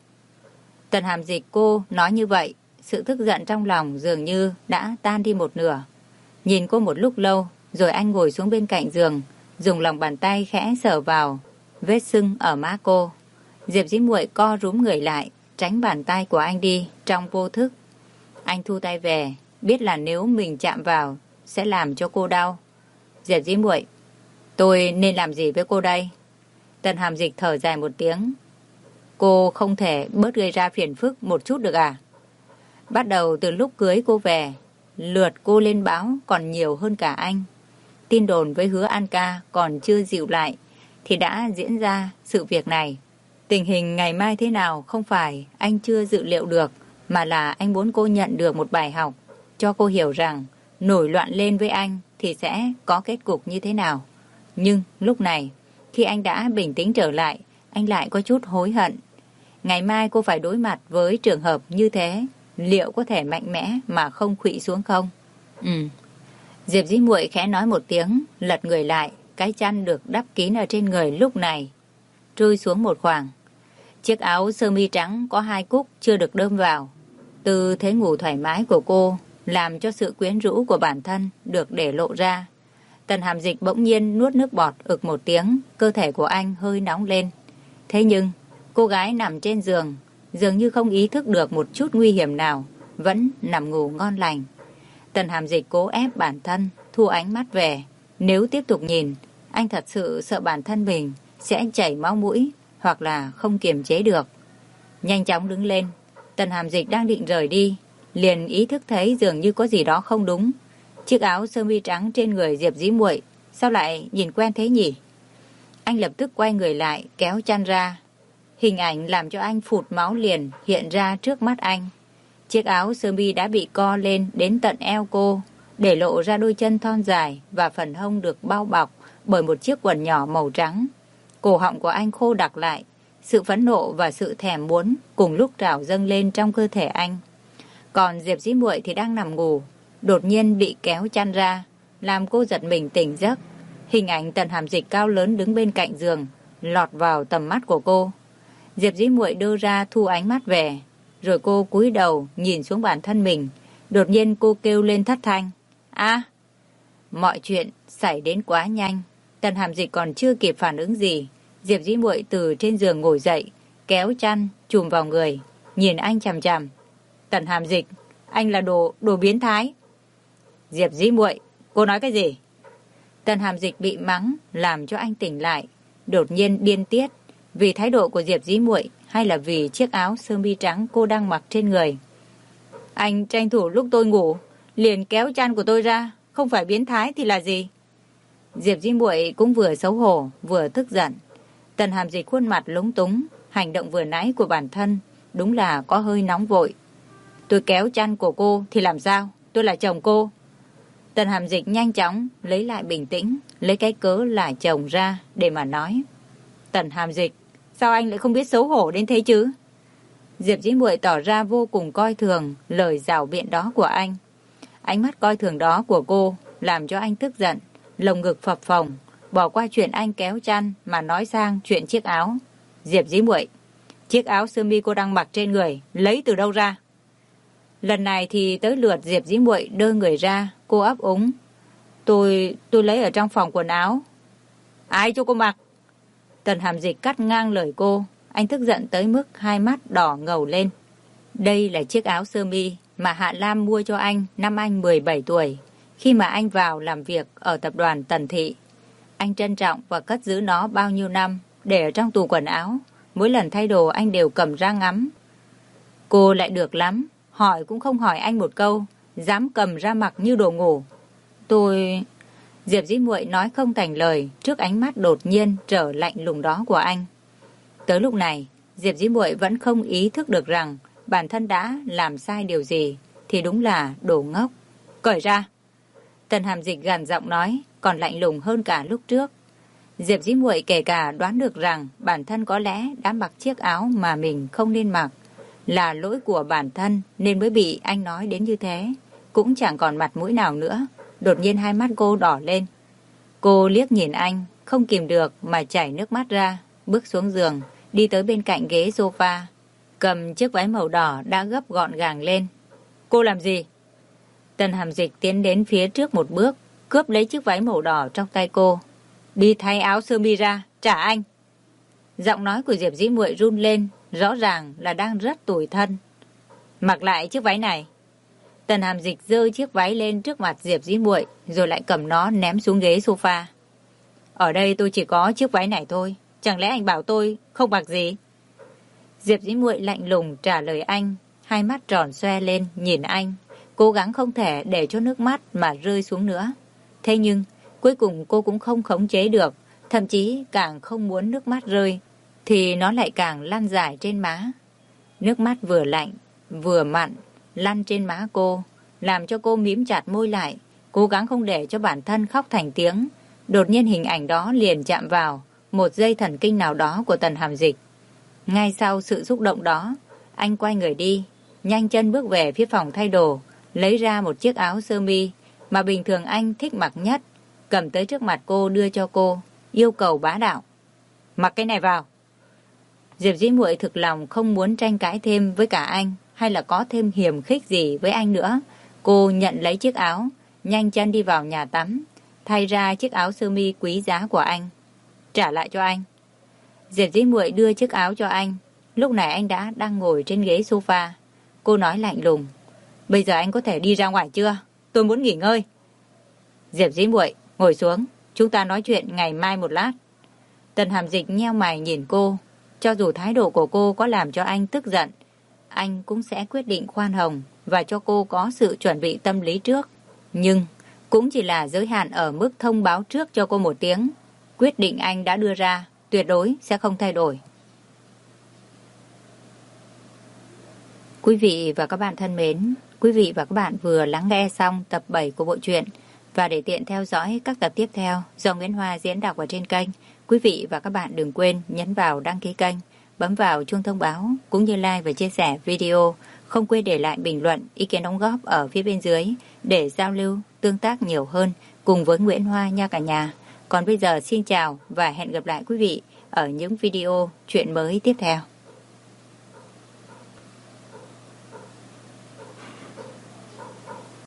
Tần Hàm Dịch cô nói như vậy, sự tức giận trong lòng dường như đã tan đi một nửa. Nhìn cô một lúc lâu, rồi anh ngồi xuống bên cạnh giường, dùng lòng bàn tay khẽ sờ vào vết sưng ở má cô. Diệp Dĩ Muội co rúm người lại, tránh bàn tay của anh đi trong vô thức. Anh thu tay về, biết là nếu mình chạm vào sẽ làm cho cô đau. Diệp Dĩ Muội, tôi nên làm gì với cô đây? Tần Hàm Dịch thở dài một tiếng. Cô không thể bớt gây ra phiền phức một chút được à? Bắt đầu từ lúc cưới cô về, lượt cô lên báo còn nhiều hơn cả anh. Tin đồn với Hứa An Ca còn chưa dịu lại, thì đã diễn ra sự việc này. Tình hình ngày mai thế nào không phải anh chưa dự liệu được, mà là anh muốn cô nhận được một bài học, cho cô hiểu rằng nổi loạn lên với anh thì sẽ có kết cục như thế nào. Nhưng lúc này, khi anh đã bình tĩnh trở lại, anh lại có chút hối hận. Ngày mai cô phải đối mặt với trường hợp như thế, liệu có thể mạnh mẽ mà không khuỵu xuống không? Diệp Dĩ Muội khẽ nói một tiếng, lật người lại, cái chăn được đắp kín ở trên người lúc này trôi xuống một khoảng. Chiếc áo sơ mi trắng có 2 cúc chưa được đơm vào. Tư thế ngủ thoải mái của cô làm cho sự quyến rũ của bản thân được để lộ ra. Tần Hàm Dịch bỗng nhiên nuốt nước bọt ực một tiếng, cơ thể của anh hơi nóng lên. Thế nhưng, cô gái nằm trên giường, dường như không ý thức được một chút nguy hiểm nào, vẫn nằm ngủ ngon lành. Tần Hàm Dịch cố ép bản thân, thu ánh mắt về. Nếu tiếp tục nhìn, anh thật sự sợ bản thân mình sẽ chảy máu mũi hoặc là không kiềm chế được. Nhanh chóng đứng lên, Tần Hàm Dịch đang định rời đi, liền ý thức thấy dường như có gì đó không đúng. Chiếc áo sơ mi trắng trên người Diệp Dĩ Muội sao lại nhìn quen thế nhỉ? Anh lập tức quay người lại, kéo chăn ra. Hình ảnh làm cho anh phụt máu liền hiện ra trước mắt anh. Chiếc áo sơ mi đã bị co lên đến tận eo cô, để lộ ra đôi chân thon dài và phần hông được bao bọc bởi một chiếc quần nhỏ màu trắng. Cổ họng của anh khô đặc lại, sự phẫn nộ và sự thèm muốn cùng lúc trào dâng lên trong cơ thể anh. Còn Diệp Dĩ Muội thì đang nằm ngủ, đột nhiên bị kéo chăn ra, làm cô giật mình tỉnh giấc. Hình ảnh Tần Hàm Dịch cao lớn đứng bên cạnh giường lọt vào tầm mắt của cô. Diệp Dĩ Muội đưa ra thu ánh mắt về, rồi cô cúi đầu nhìn xuống bản thân mình. Đột nhiên cô kêu lên thất thanh: Mọi chuyện xảy đến quá nhanh. Tần Hàm Dịch còn chưa kịp phản ứng gì, Diệp Dĩ Muội từ trên giường ngồi dậy, kéo chăn trùm vào người, nhìn anh chằm chằm. Tần Hàm Dịch, anh là đồ biến thái. Diệp Dĩ Muội, cô nói cái gì? Tần Hàm Dịch bị mắng làm cho anh tỉnh lại, đột nhiên điên tiết, vì thái độ của Diệp Dĩ Muội hay là vì chiếc áo sơ mi trắng cô đang mặc trên người. Anh tranh thủ lúc tôi ngủ liền kéo chăn của tôi ra, không phải biến thái thì là gì? Diệp Dĩ Muội cũng vừa xấu hổ vừa tức giận. Tần Hàm Dịch khuôn mặt lúng túng, hành động vừa nãy của bản thân đúng là có hơi nóng vội. Tôi kéo chăn của cô thì làm sao? Tôi là chồng cô. Tần Hàm Dịch nhanh chóng lấy lại bình tĩnh, lấy cái cớ là chồng ra để mà nói. Tần Hàm Dịch, sao anh lại không biết xấu hổ đến thế chứ? Diệp Dĩ Muội tỏ ra vô cùng coi thường lời giảo biện đó của anh. Ánh mắt coi thường đó của cô làm cho anh tức giận, lồng ngực phập phồng, bỏ qua chuyện anh kéo chăn mà nói sang chuyện chiếc áo. Diệp Dĩ Muội, chiếc áo sơ mi cô đang mặc trên người lấy từ đâu ra? Lần này thì tới lượt Diệp Dĩ Muội đưa người ra, cô ấp úng. Tôi lấy ở trong phòng quần áo. Ai cho cô mặc? Tần Hàm Dịch cắt ngang lời cô, anh tức giận tới mức hai mắt đỏ ngầu lên. Đây là chiếc áo sơ mi mà Hạ Lam mua cho anh năm anh 17 tuổi, khi mà anh vào làm việc ở tập đoàn Tần Thị. Anh trân trọng và cất giữ nó bao nhiêu năm, để ở trong tủ quần áo. Mỗi lần thay đồ anh đều cầm ra ngắm. Cô lại được lắm, hỏi cũng không hỏi anh một câu, dám cầm ra mặc như đồ ngủ. Diệp Dĩ Muội nói không thành lời trước ánh mắt đột nhiên trở lạnh lùng đó của anh. Tới lúc này, Diệp Dĩ Muội vẫn không ý thức được rằng bản thân đã làm sai điều gì, thì đúng là đồ ngốc. Cởi ra. Tần Hàm Dịch gằn giọng nói, còn lạnh lùng hơn cả lúc trước. Diệp Dĩ Muội kể cả đoán được rằng bản thân có lẽ đã mặc chiếc áo mà mình không nên mặc, là lỗi của bản thân nên mới bị anh nói đến như thế, cũng chẳng còn mặt mũi nào nữa. Đột nhiên hai mắt cô đỏ lên. Cô liếc nhìn anh, không kìm được mà chảy nước mắt ra, bước xuống giường, đi tới bên cạnh ghế sofa, cầm chiếc váy màu đỏ đã gấp gọn gàng lên. Cô làm gì? Tần Hàm Dịch tiến đến phía trước một bước, cướp lấy chiếc váy màu đỏ trong tay cô. Đi thay áo sơ mi ra, trả anh. Giọng nói của Diệp Dĩ Muội run lên, rõ ràng là đang rất tủi thân. Mặc lại chiếc váy này. Tần Hàm Dịch giơ chiếc váy lên trước mặt Diệp Dĩ Muội, rồi lại cầm nó ném xuống ghế sofa. Ở đây tôi chỉ có chiếc váy này thôi, chẳng lẽ anh bảo tôi không mặc gì? Diệp Dĩ Muội lạnh lùng trả lời anh, hai mắt tròn xoe lên nhìn anh, cố gắng không thể để cho nước mắt mà rơi xuống nữa. Thế nhưng cuối cùng cô cũng không khống chế được, thậm chí càng không muốn nước mắt rơi, thì nó lại càng lăn dài trên má. Nước mắt vừa lạnh, vừa mặn, lăn trên má cô, làm cho cô mím chặt môi lại, cố gắng không để cho bản thân khóc thành tiếng. Đột nhiên hình ảnh đó liền chạm vào một dây thần kinh nào đó của Tần Hàm Dịch. Ngay sau sự xúc động đó, anh quay người đi, nhanh chân bước về phía phòng thay đồ, lấy ra một chiếc áo sơ mi mà bình thường anh thích mặc nhất, cầm tới trước mặt cô đưa cho cô, yêu cầu bá đạo. Mặc cái này vào. Diệp Dĩ Muội thực lòng không muốn tranh cãi thêm với cả anh, hay là có thêm hiềm khích gì với anh nữa. Cô nhận lấy chiếc áo, nhanh chân đi vào nhà tắm, thay ra chiếc áo sơ mi quý giá của anh, trả lại cho anh. Diệp Dĩ Muội đưa chiếc áo cho anh. Lúc này anh đang ngồi trên ghế sofa. Cô nói lạnh lùng, bây giờ anh có thể đi ra ngoài chưa? Tôi muốn nghỉ ngơi. Diệp Dĩ Muội, ngồi xuống, chúng ta nói chuyện ngày mai một lát. Tần Hàm Dịch nheo mày nhìn cô. Cho dù thái độ của cô có làm cho anh tức giận, anh cũng sẽ quyết định khoan hồng và cho cô có sự chuẩn bị tâm lý trước. Nhưng cũng chỉ là giới hạn ở mức thông báo trước cho cô một tiếng. Quyết định anh đã đưa ra tuyệt đối sẽ không thay đổi. Quý vị và các bạn thân mến, quý vị và các bạn vừa lắng nghe xong tập 7 của bộ truyện. Và để tiện theo dõi các tập tiếp theo do Nguyễn Hoa diễn đọc ở trên kênh, quý vị và các bạn đừng quên nhấn vào đăng ký kênh, bấm vào chuông thông báo cũng như like và chia sẻ video. Không quên để lại bình luận, ý kiến đóng góp ở phía bên dưới để giao lưu, tương tác nhiều hơn cùng với Nguyễn Hoa nha cả nhà. Còn bây giờ xin chào và hẹn gặp lại quý vị ở những video chuyện mới tiếp theo.